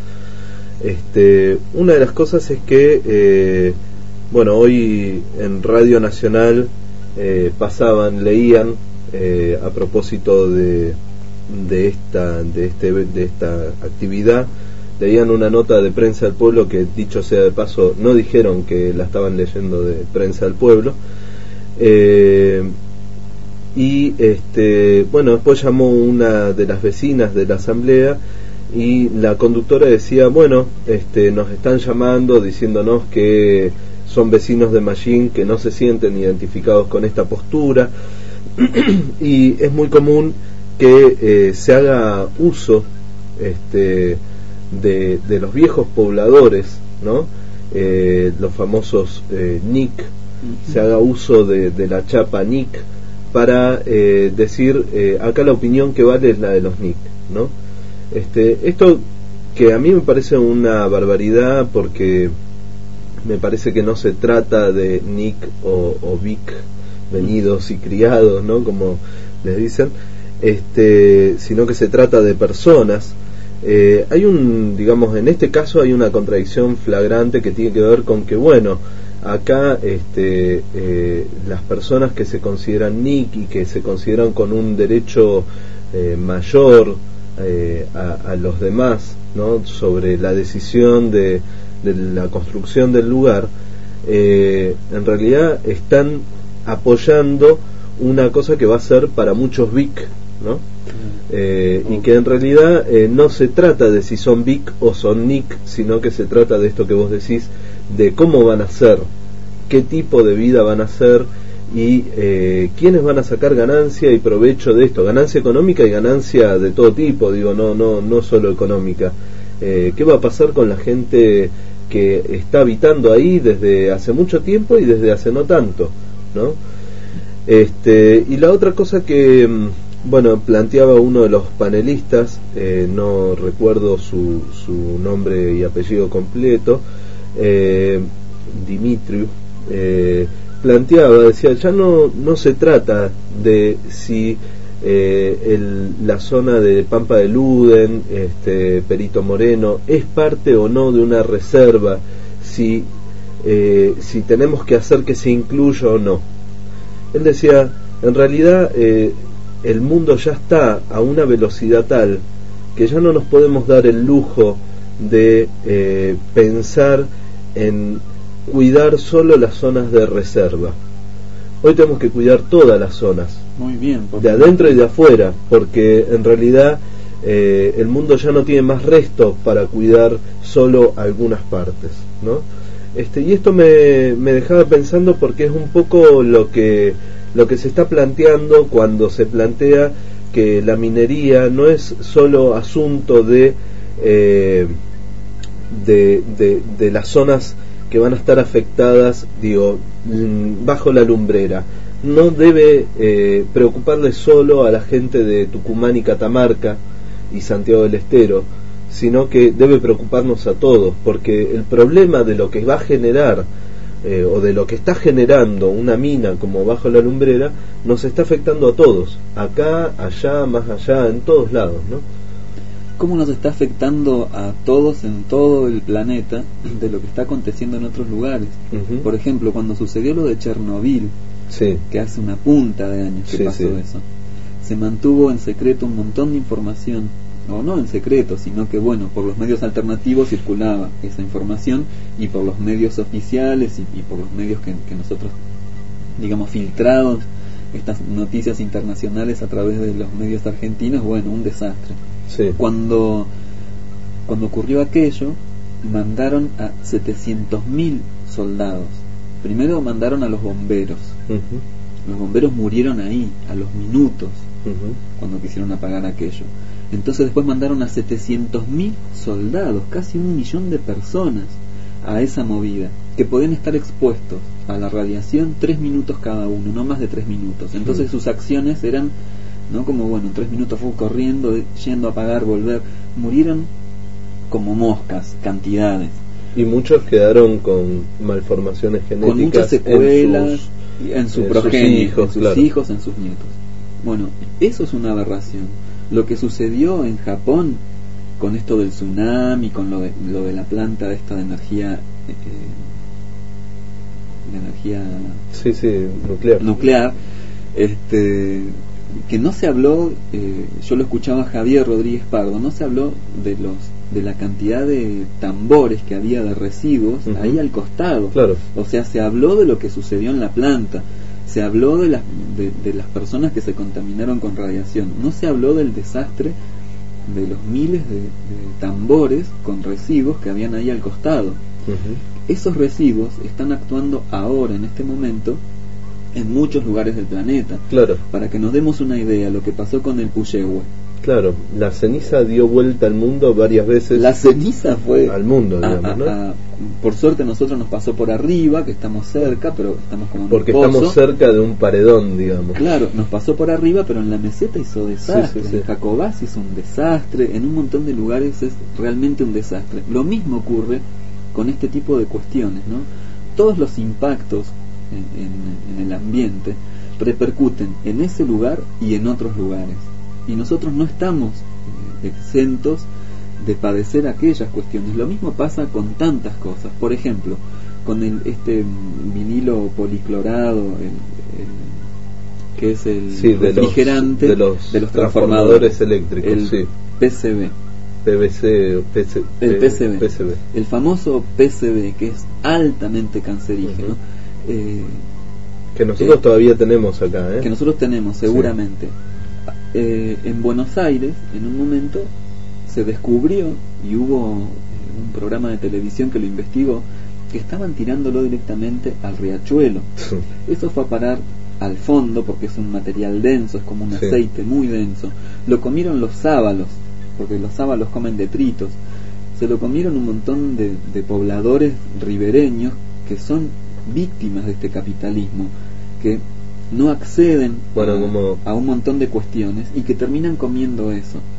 Este, una de las cosas es que, eh, bueno, hoy en Radio Nacional eh, pasaban, leían eh, a propósito de de esta de este de esta actividad, leían una nota de Prensa del Pueblo que, dicho sea de paso, no dijeron que la estaban leyendo de Prensa del Pueblo. Eh, y este bueno, después llamó una de las vecinas de la asamblea y la conductora decía, bueno, este nos están llamando diciéndonos que son vecinos de Mallín que no se sienten identificados con esta postura y es muy común que eh, se haga uso este de, de los viejos pobladores, ¿no? Eh, los famosos eh, N I C, uh-huh. se haga uso de, de la chapa N I C para eh, decir, eh, acá la opinión que vale es la de los N I C, ¿no? Este, esto que a mí me parece una barbaridad, porque me parece que no se trata de N I C o, o Vic, venidos y criados, ¿no? Como les dicen, este, sino que se trata de personas. Eh, hay un, digamos, en este caso hay una contradicción flagrante que tiene que ver con que, bueno, acá este, eh, las personas que se consideran N I C y que se consideran con un derecho eh, mayor eh, a, a los demás, ¿no? Sobre la decisión de, de la construcción del lugar, eh, en realidad están apoyando una cosa que va a ser para muchos Vic, ¿no? Eh, y que en realidad eh, no se trata de si son Vic o son N I C, sino que se trata de esto que vos decís, de cómo van a ser, qué tipo de vida van a ser y eh, quiénes van a sacar ganancia y provecho de esto, ganancia económica y ganancia de todo tipo, digo, no no no solo económica. Eh, ¿qué va a pasar con la gente que está habitando ahí desde hace mucho tiempo y desde hace no tanto, ¿no? Este, y la otra cosa que, bueno, planteaba uno de los panelistas, eh, no recuerdo su, su nombre y apellido completo, eh, Dimitriu, eh, planteaba, decía, ya no, no se trata de si eh, el, la zona de Pampa de Luden, este, Perito Moreno, es parte o no de una reserva, si, eh, si tenemos que hacer que se incluya o no. Él decía, en realidad eh, el mundo ya está a una velocidad tal que ya no nos podemos dar el lujo de eh, pensar en cuidar solo las zonas de reserva. Hoy tenemos que cuidar todas las zonas, muy bien, de adentro y de afuera, porque en realidad eh, el mundo ya no tiene más restos para cuidar solo algunas partes, ¿no? Este, y esto me, me dejaba pensando, porque es un poco lo que lo que se está planteando cuando se plantea que la minería no es solo asunto de eh, de, de, de las zonas que van a estar afectadas, digo, bajo la lumbrera. No debe eh, preocuparle solo a la gente de Tucumán y Catamarca y Santiago del Estero, sino que debe preocuparnos a todos, porque el problema de lo que va a generar eh, o de lo que está generando una mina como bajo la lumbrera nos está afectando a todos, acá, allá, más allá, en todos lados, ¿no? ¿Cómo nos está afectando a todos en todo el planeta de lo que está aconteciendo en otros lugares? Uh-huh. Por ejemplo, cuando sucedió lo de Chernobyl, sí, que hace una punta de años que sí, pasó sí. eso, se mantuvo en secreto un montón de información, o no en secreto, sino que bueno, por los medios alternativos circulaba esa información, y por los medios oficiales y, y por los medios que, que nosotros, digamos, filtrados estas noticias internacionales a través de los medios argentinos, bueno, un desastre. Sí. Cuando cuando ocurrió aquello, mandaron a setecientos mil soldados. Primero mandaron a los bomberos. Uh-huh. Los bomberos murieron ahí, a los minutos, uh-huh, cuando quisieron apagar aquello. Entonces después mandaron a setecientos mil soldados, casi un millón de personas, a esa movida, que podían estar expuestos a la radiación tres minutos cada uno, no más de tres minutos. Entonces uh-huh, sus acciones eran, no como bueno, en tres minutos fue corriendo, yendo a apagar, volver. Murieron como moscas, cantidades. Y muchos quedaron con malformaciones genéticas, con muchas secuelas en, sus, en su en progenie, sus hijos, en sus claro. hijos, en sus nietos. Bueno, eso es una aberración. Lo que sucedió en Japón con esto del tsunami, con lo de, lo de la planta de esta de energía eh, de energía sí, sí, nuclear, nuclear este, que no se habló, eh, yo lo escuchaba a Javier Rodríguez Pardo, no se habló de los de la cantidad de tambores que había de residuos, uh-huh, ahí al costado, claro. O sea, se habló de lo que sucedió en la planta, se habló de las, de, de las personas que se contaminaron con radiación, no se habló del desastre de los miles de, de tambores con residuos que habían ahí al costado. Uh-huh. Esos residuos están actuando ahora, en este momento, en muchos lugares del planeta. Claro. Para que nos demos una idea, lo que pasó con el Puyehue. Claro, la ceniza dio vuelta al mundo varias veces. La ceniza fue al mundo, digamos, a, a, ¿no? A, por suerte nosotros nos pasó por arriba, que estamos cerca, pero estamos como en porque un pozo. Estamos cerca de un paredón, digamos. Claro, nos pasó por arriba, pero en la meseta hizo desastre, sí, sí, sí. En Jacobás hizo un desastre, en un montón de lugares es realmente un desastre. Lo mismo ocurre con este tipo de cuestiones, ¿no? Todos los impactos en, en, en el ambiente repercuten en ese lugar y en otros lugares. Y nosotros no estamos eh, exentos de padecer aquellas cuestiones. Lo mismo pasa con tantas cosas. Por ejemplo, con el este vinilo policlorado, el, el, que es el sí, de refrigerante los, de los, de los transformadores, transformadores eléctricos, el sí. P C B. P V C, P C, el P C B. P C B. El famoso P C B, que es altamente cancerígeno. Uh-huh. eh, que nosotros eh, todavía tenemos acá, ¿eh? Que nosotros tenemos, seguramente. Sí. Eh, en Buenos Aires, en un momento, se descubrió, y hubo un programa de televisión que lo investigó, que estaban tirándolo directamente al riachuelo. Eso fue a parar al fondo, porque es un material denso, es como un sí. aceite muy denso. Lo comieron los sábalos, porque los sábalos comen detritos. Se lo comieron un montón de, de pobladores ribereños que son víctimas de este capitalismo, que no acceden bueno, a, como... a un montón de cuestiones y que terminan comiendo eso.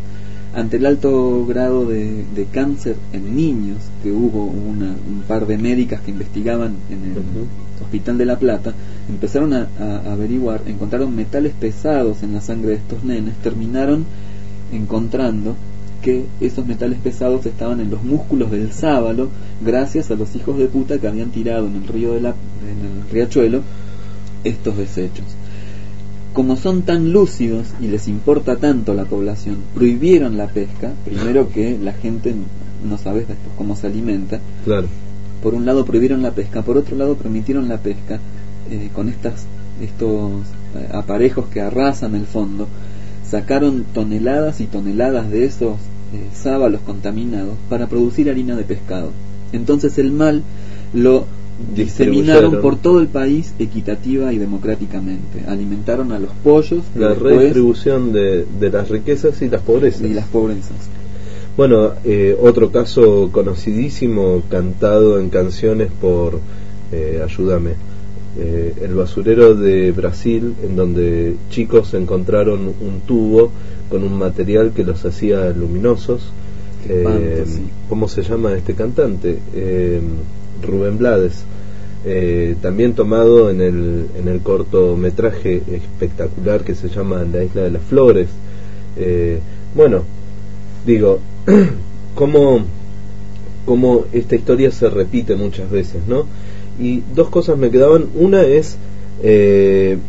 ante el alto grado de, de cáncer en niños que hubo una, un par de médicas que investigaban en el uh-huh. Hospital de La Plata, empezaron a, a averiguar, encontraron metales pesados en la sangre de estos nenes, terminaron encontrando que esos metales pesados estaban en los músculos del sábalo, gracias a los hijos de puta que habían tirado en el río de la, en el riachuelo estos desechos. Como son tan lúcidos y les importa tanto la población, prohibieron la pesca, primero que la gente no sabe después cómo se alimenta. Claro. Por un lado prohibieron la pesca, por otro lado permitieron la pesca eh, con estas estos eh, aparejos que arrasan el fondo. Sacaron toneladas y toneladas de esos eh, sábalos contaminados para producir harina de pescado. Entonces el mal lo diseminaron por todo el país equitativa y democráticamente. Alimentaron a los pollos. La redistribución de, de las riquezas y las pobrezas. Y las pobrezas. Bueno, eh, otro caso conocidísimo, cantado en canciones por, eh, ayúdame, eh, el basurero de Brasil, en donde chicos encontraron un tubo con un material que los hacía luminosos. Eh, Espanto, sí. ¿Cómo se llama este cantante? Eh, Rubén Blades. Eh, también tomado en el, en el cortometraje espectacular que se llama La Isla de las Flores. Eh, bueno, digo, cómo, cómo esta historia se repite muchas veces, ¿no? Y dos cosas me quedaban. Una es, eh,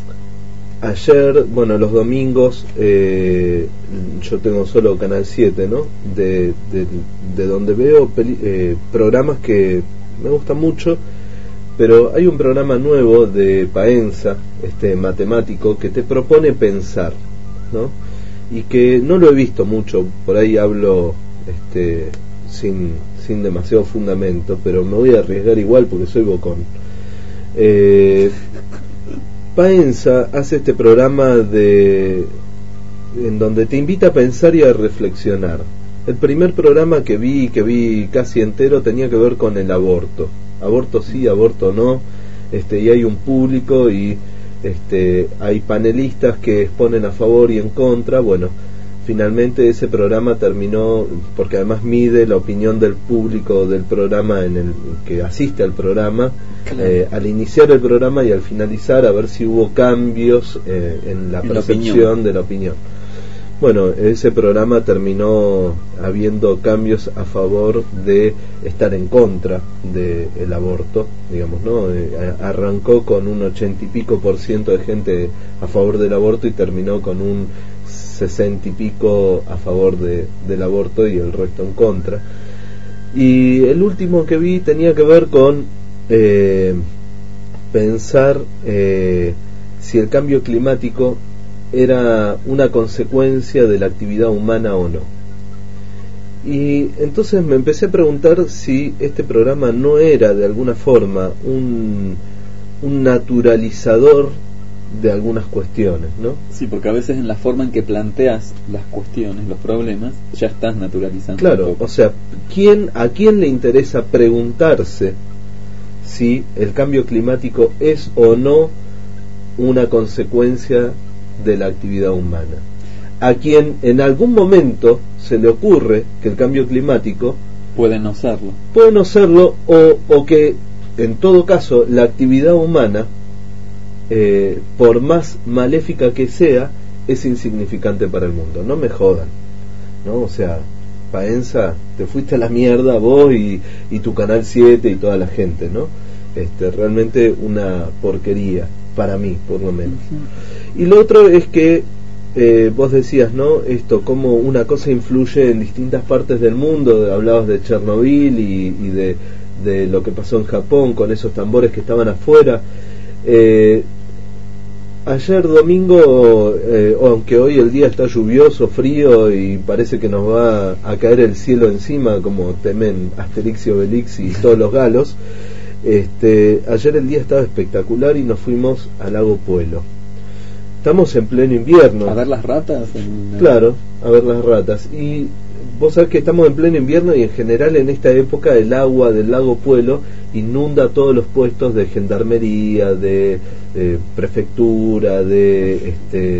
ayer, bueno, los domingos, eh, yo tengo solo Canal siete, ¿no? De, de, de donde veo peli, eh, programas que me gustan mucho, pero hay un programa nuevo de Paenza, este matemático, que te propone pensar, ¿no? Y que no lo he visto mucho, por ahí hablo este sin, sin demasiado fundamento, pero me voy a arriesgar igual porque soy bocón. Eh, Paenza hace este programa de en donde te invita a pensar y a reflexionar. El primer programa que vi, que vi casi entero, tenía que ver con el aborto. Aborto sí, aborto no. Este, y hay un público y este, hay panelistas que exponen a favor y en contra. Bueno, finalmente ese programa terminó, porque además mide la opinión del público del programa en el que asiste al programa, claro. eh, al iniciar el programa y al finalizar, a ver si hubo cambios eh, en la en percepción la de la opinión. Bueno, ese programa terminó habiendo cambios a favor de estar en contra del aborto, digamos, ¿no? Eh, arrancó con un ochenta y pico por ciento de gente a favor del aborto y terminó con un sesenta y pico a favor de, del aborto y el resto en contra. Y el último que vi tenía que ver con eh, pensar eh, si el cambio climático era una consecuencia de la actividad humana o no. Y entonces me empecé a preguntar si este programa no era de alguna forma un, un naturalizador de algunas cuestiones, ¿no? Sí, porque a veces en la forma en que planteas las cuestiones, los problemas, ya estás naturalizando. Claro, o sea, ¿quién, ¿a quién le interesa preguntarse si el cambio climático es o no una consecuencia de la actividad humana? A quien en algún momento se le ocurre que el cambio climático puede no serlo, puede no serlo o, o que en todo caso la actividad humana, eh, por más maléfica que sea, es insignificante para el mundo. No me jodan, ¿no? O sea, Paenza, te fuiste a la mierda vos y, y tu Canal siete y toda la gente, ¿no? Este, realmente una porquería para mí, por lo menos. Y lo otro es que eh, vos decías, ¿no? Esto, cómo una cosa influye en distintas partes del mundo. Hablabas de Chernobyl y, y de, de lo que pasó en Japón con esos tambores que estaban afuera. Eh, ayer domingo, eh, aunque hoy el día está lluvioso, frío y parece que nos va a caer el cielo encima, como temen Asterix y Obelix y todos los galos, este, ayer el día estaba espectacular y nos fuimos al lago Puelo. Estamos en pleno invierno. ¿A ver las ratas? En... Claro, a ver las ratas. Y vos sabés que estamos en pleno invierno y en general en esta época el agua del lago Puelo inunda todos los puestos de gendarmería, de eh, prefectura, de este,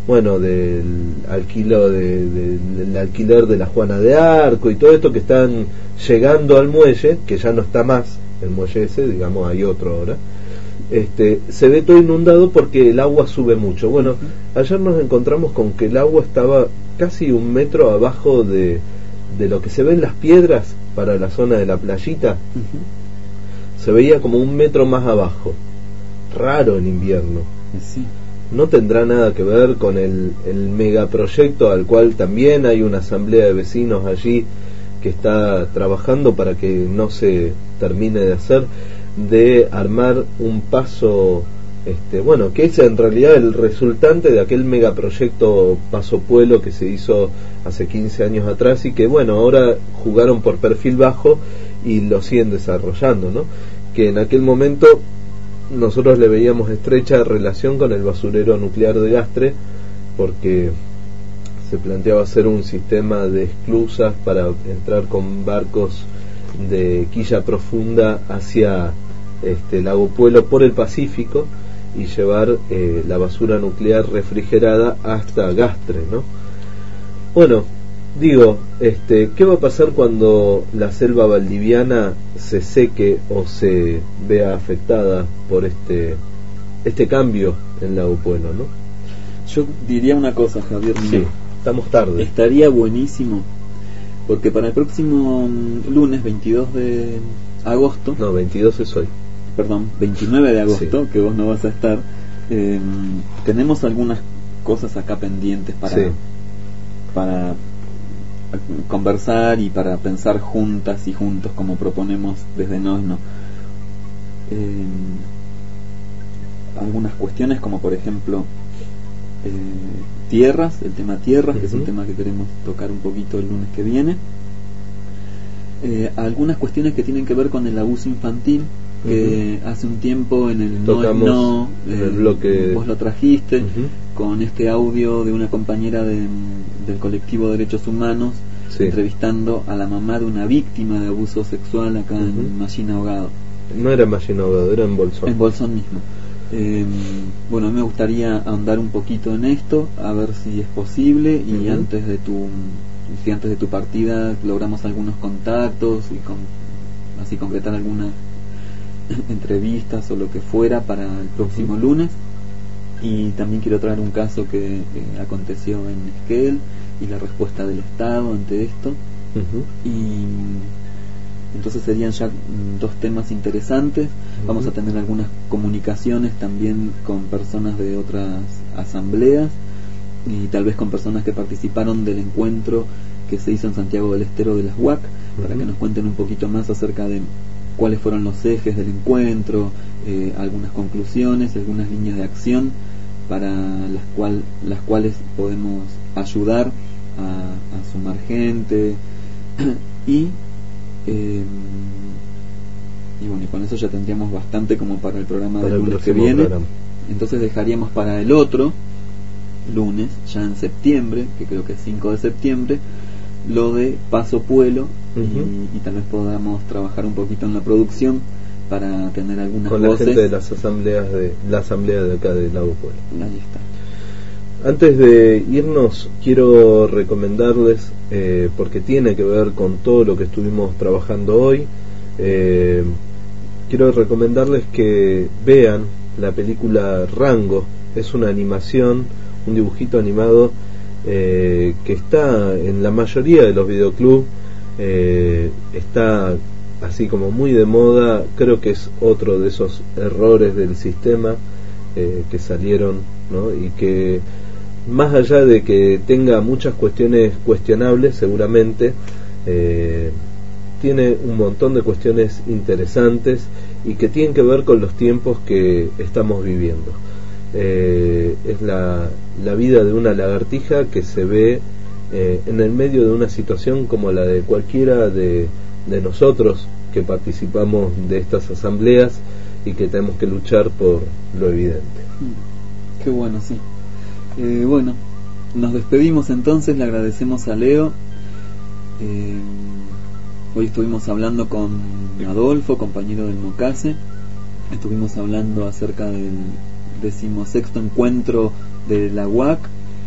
bueno, del alquiler de, de, del alquiler de la Juana de Arco y todo esto que están llegando al muelle, que ya no está más el muelle ese, digamos, hay otro ahora. Este, se ve todo inundado porque el agua sube mucho. Bueno, ayer nos encontramos con que el agua estaba casi un metro abajo de, de lo que se ven las piedras para la zona de la playita. Uh-huh. Se veía como un metro más abajo. Raro en invierno. Sí. No tendrá nada que ver con el, el megaproyecto al cual también hay una asamblea de vecinos allí que está trabajando para que no se termine de hacer, de armar un paso, este, bueno, que es en realidad el resultante de aquel megaproyecto Paso Puelo que se hizo hace quince años atrás y que, bueno, ahora jugaron por perfil bajo y lo siguen desarrollando, ¿no? Que en aquel momento nosotros le veíamos estrecha relación con el basurero nuclear de Gastre, porque se planteaba hacer un sistema de esclusas para entrar con barcos de quilla profunda hacia este Lago Puelo por el Pacífico y llevar eh, la basura nuclear refrigerada hasta Gastre, ¿no? Bueno, digo, este, ¿qué va a pasar cuando la selva valdiviana se seque o se vea afectada por este este cambio en Lago Puelo, ¿no? Yo diría una cosa, Javier. Sí, estamos tarde. Estaría buenísimo, porque para el próximo lunes veintidós de agosto, no, veintidós es hoy, perdón, veintinueve de agosto, sí, que vos no vas a estar, eh, tenemos algunas cosas acá pendientes para, sí, para conversar y para pensar juntas y juntos como proponemos desde Nosno. Eh, algunas cuestiones como por ejemplo eh, tierras, el tema tierras, uh-huh, que es un tema que queremos tocar un poquito el lunes que viene. Eh, algunas cuestiones que tienen que ver con el abuso infantil, que uh-huh, hace un tiempo en el tocamos no, no en eh, el bloque, vos lo trajiste, uh-huh, con este audio de una compañera de, del colectivo Derechos Humanos, sí, entrevistando a la mamá de una víctima de abuso sexual acá, uh-huh, en Machín Ahogado. No era Machín Ahogado, era en Bolsón. En Bolsón mismo. Eh, bueno, a mí me gustaría ahondar un poquito en esto, a ver si es posible, y uh-huh, antes de tu si antes de tu partida logramos algunos contactos y con, así concretar algunas entrevistas o lo que fuera para el próximo uh-huh, lunes. Y también quiero traer un caso que eh, aconteció en Esquel y la respuesta del Estado ante esto. Uh-huh. Y entonces serían ya dos temas interesantes. Uh-huh. Vamos a tener algunas comunicaciones también con personas de otras asambleas y tal vez con personas que participaron del encuentro que se hizo en Santiago del Estero de las U A C, uh-huh, para que nos cuenten un poquito más acerca de cuáles fueron los ejes del encuentro, eh, algunas conclusiones, algunas líneas de acción para las, cual, las cuales podemos ayudar a, a sumar gente y eh, y bueno, y con eso ya tendríamos bastante como para el programa del lunes que viene. Programa. Entonces dejaríamos para el otro lunes, ya en septiembre, que creo que es cinco de septiembre, lo de Paso Puelo, uh-huh, y, y tal vez podamos trabajar un poquito en la producción para tener algunas con voces la gente de las asambleas de la asamblea de acá de Lago Puelo. Ahí está. Antes de irnos quiero recomendarles, eh, porque tiene que ver con todo lo que estuvimos trabajando hoy, eh, quiero recomendarles que vean la película Rango. Es una animación, un dibujito animado eh, que está en la mayoría de los videoclubs, eh, está así como muy de moda. Creo que es otro de esos errores del sistema eh, que salieron, ¿no? Y que más allá de que tenga muchas cuestiones cuestionables, seguramente eh, tiene un montón de cuestiones interesantes y que tienen que ver con los tiempos que estamos viviendo. Eh, es la, la vida de una lagartija que se ve eh, en el medio de una situación como la de cualquiera de, de nosotros que participamos de estas asambleas y que tenemos que luchar por lo evidente. Qué bueno, sí. Eh, bueno, nos despedimos entonces, le agradecemos a Leo. Eh, hoy estuvimos hablando con Adolfo, compañero del Mocase. Estuvimos hablando acerca del decimosexto encuentro de la U A C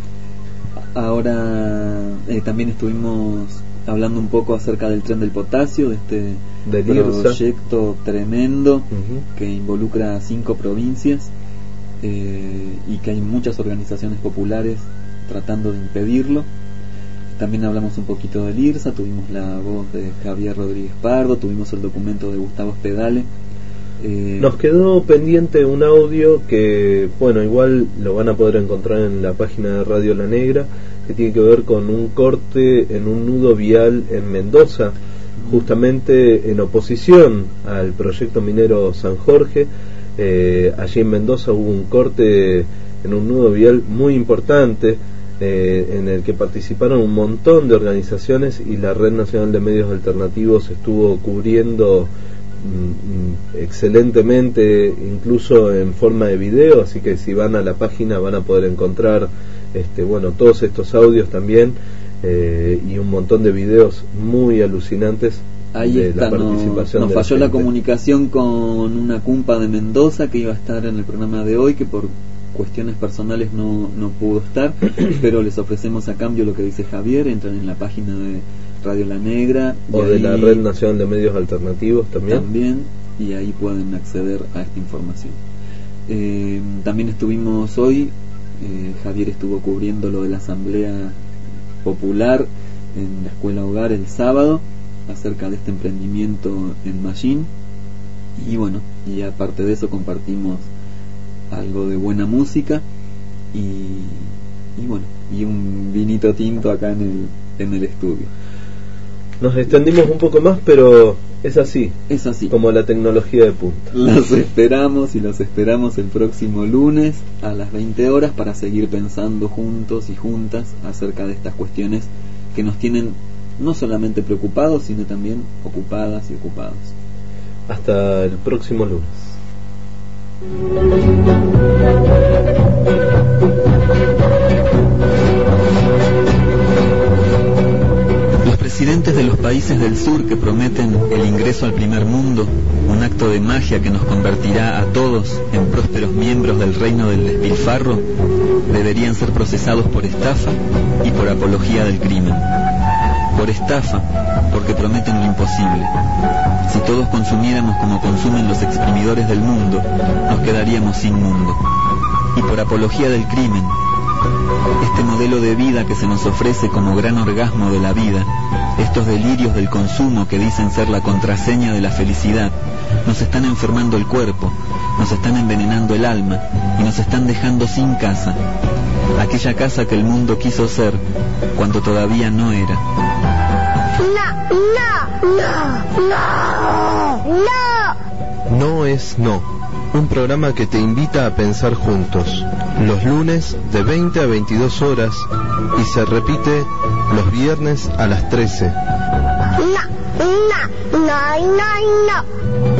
Ahora eh, también estuvimos hablando un poco acerca del tren del potasio, de este Del proyecto IRSA. tremendo Uh-huh. que involucra a cinco provincias eh, y que hay muchas organizaciones populares tratando de impedirlo. También hablamos un poquito del IRSA, tuvimos la voz de Javier Rodríguez Pardo, tuvimos el documento de Gustavo Spedale. Eh, Nos quedó pendiente un audio que, bueno, igual lo van a poder encontrar en la página de Radio La Negra, que tiene que ver con un corte en un nudo vial en Mendoza, justamente en oposición al proyecto minero San Jorge. Eh, allí en Mendoza hubo un corte en un nudo vial muy importante, eh, en el que participaron un montón de organizaciones y la Red Nacional de Medios Alternativos estuvo cubriendo mm, excelentemente, incluso en forma de video, así que si van a la página van a poder encontrar este, bueno, todos estos audios también, eh, y un montón de videos muy alucinantes. Ahí de está, la no, participación nos de falló la, la comunicación con una cumpa de Mendoza que iba a estar en el programa de hoy, que por cuestiones personales no, no pudo estar, pero les ofrecemos a cambio lo que dice Javier. Entran en la página de Radio La Negra o de la Red Nacional de Medios Alternativos también, también y ahí pueden acceder a esta información. Eh, también estuvimos hoy, eh, Javier estuvo cubriendo lo de la Asamblea Popular en la Escuela Hogar el sábado, acerca de este emprendimiento en Mallín, y bueno, y aparte de eso compartimos algo de buena música y, y bueno, y un vinito tinto acá en el, en el estudio. Nos extendimos un poco más, pero es así, es así, como la tecnología de punta. Los esperamos y los esperamos el próximo lunes a las veinte horas para seguir pensando juntos y juntas acerca de estas cuestiones que nos tienen no solamente preocupados, sino también ocupadas y ocupados. Hasta el próximo lunes. Los presidentes de los países del sur que prometen el ingreso al primer mundo, un acto de magia que nos convertirá a todos en prósperos miembros del reino del despilfarro, deberían ser procesados por estafa y por apología del crimen. Por estafa, porque prometen lo imposible. Si todos consumiéramos como consumen los exprimidores del mundo, nos quedaríamos sin mundo. Y por apología del crimen, este modelo de vida que se nos ofrece como gran orgasmo de la vida, estos delirios del consumo que dicen ser la contraseña de la felicidad, nos están enfermando el cuerpo, nos están envenenando el alma y nos están dejando sin casa, aquella casa que el mundo quiso ser cuando todavía no era. No, no, no, no, no. No es no, un programa que te invita a pensar juntos, los lunes de veinte a veintidós horas y se repite los viernes a las trece. No, no, no, no, no.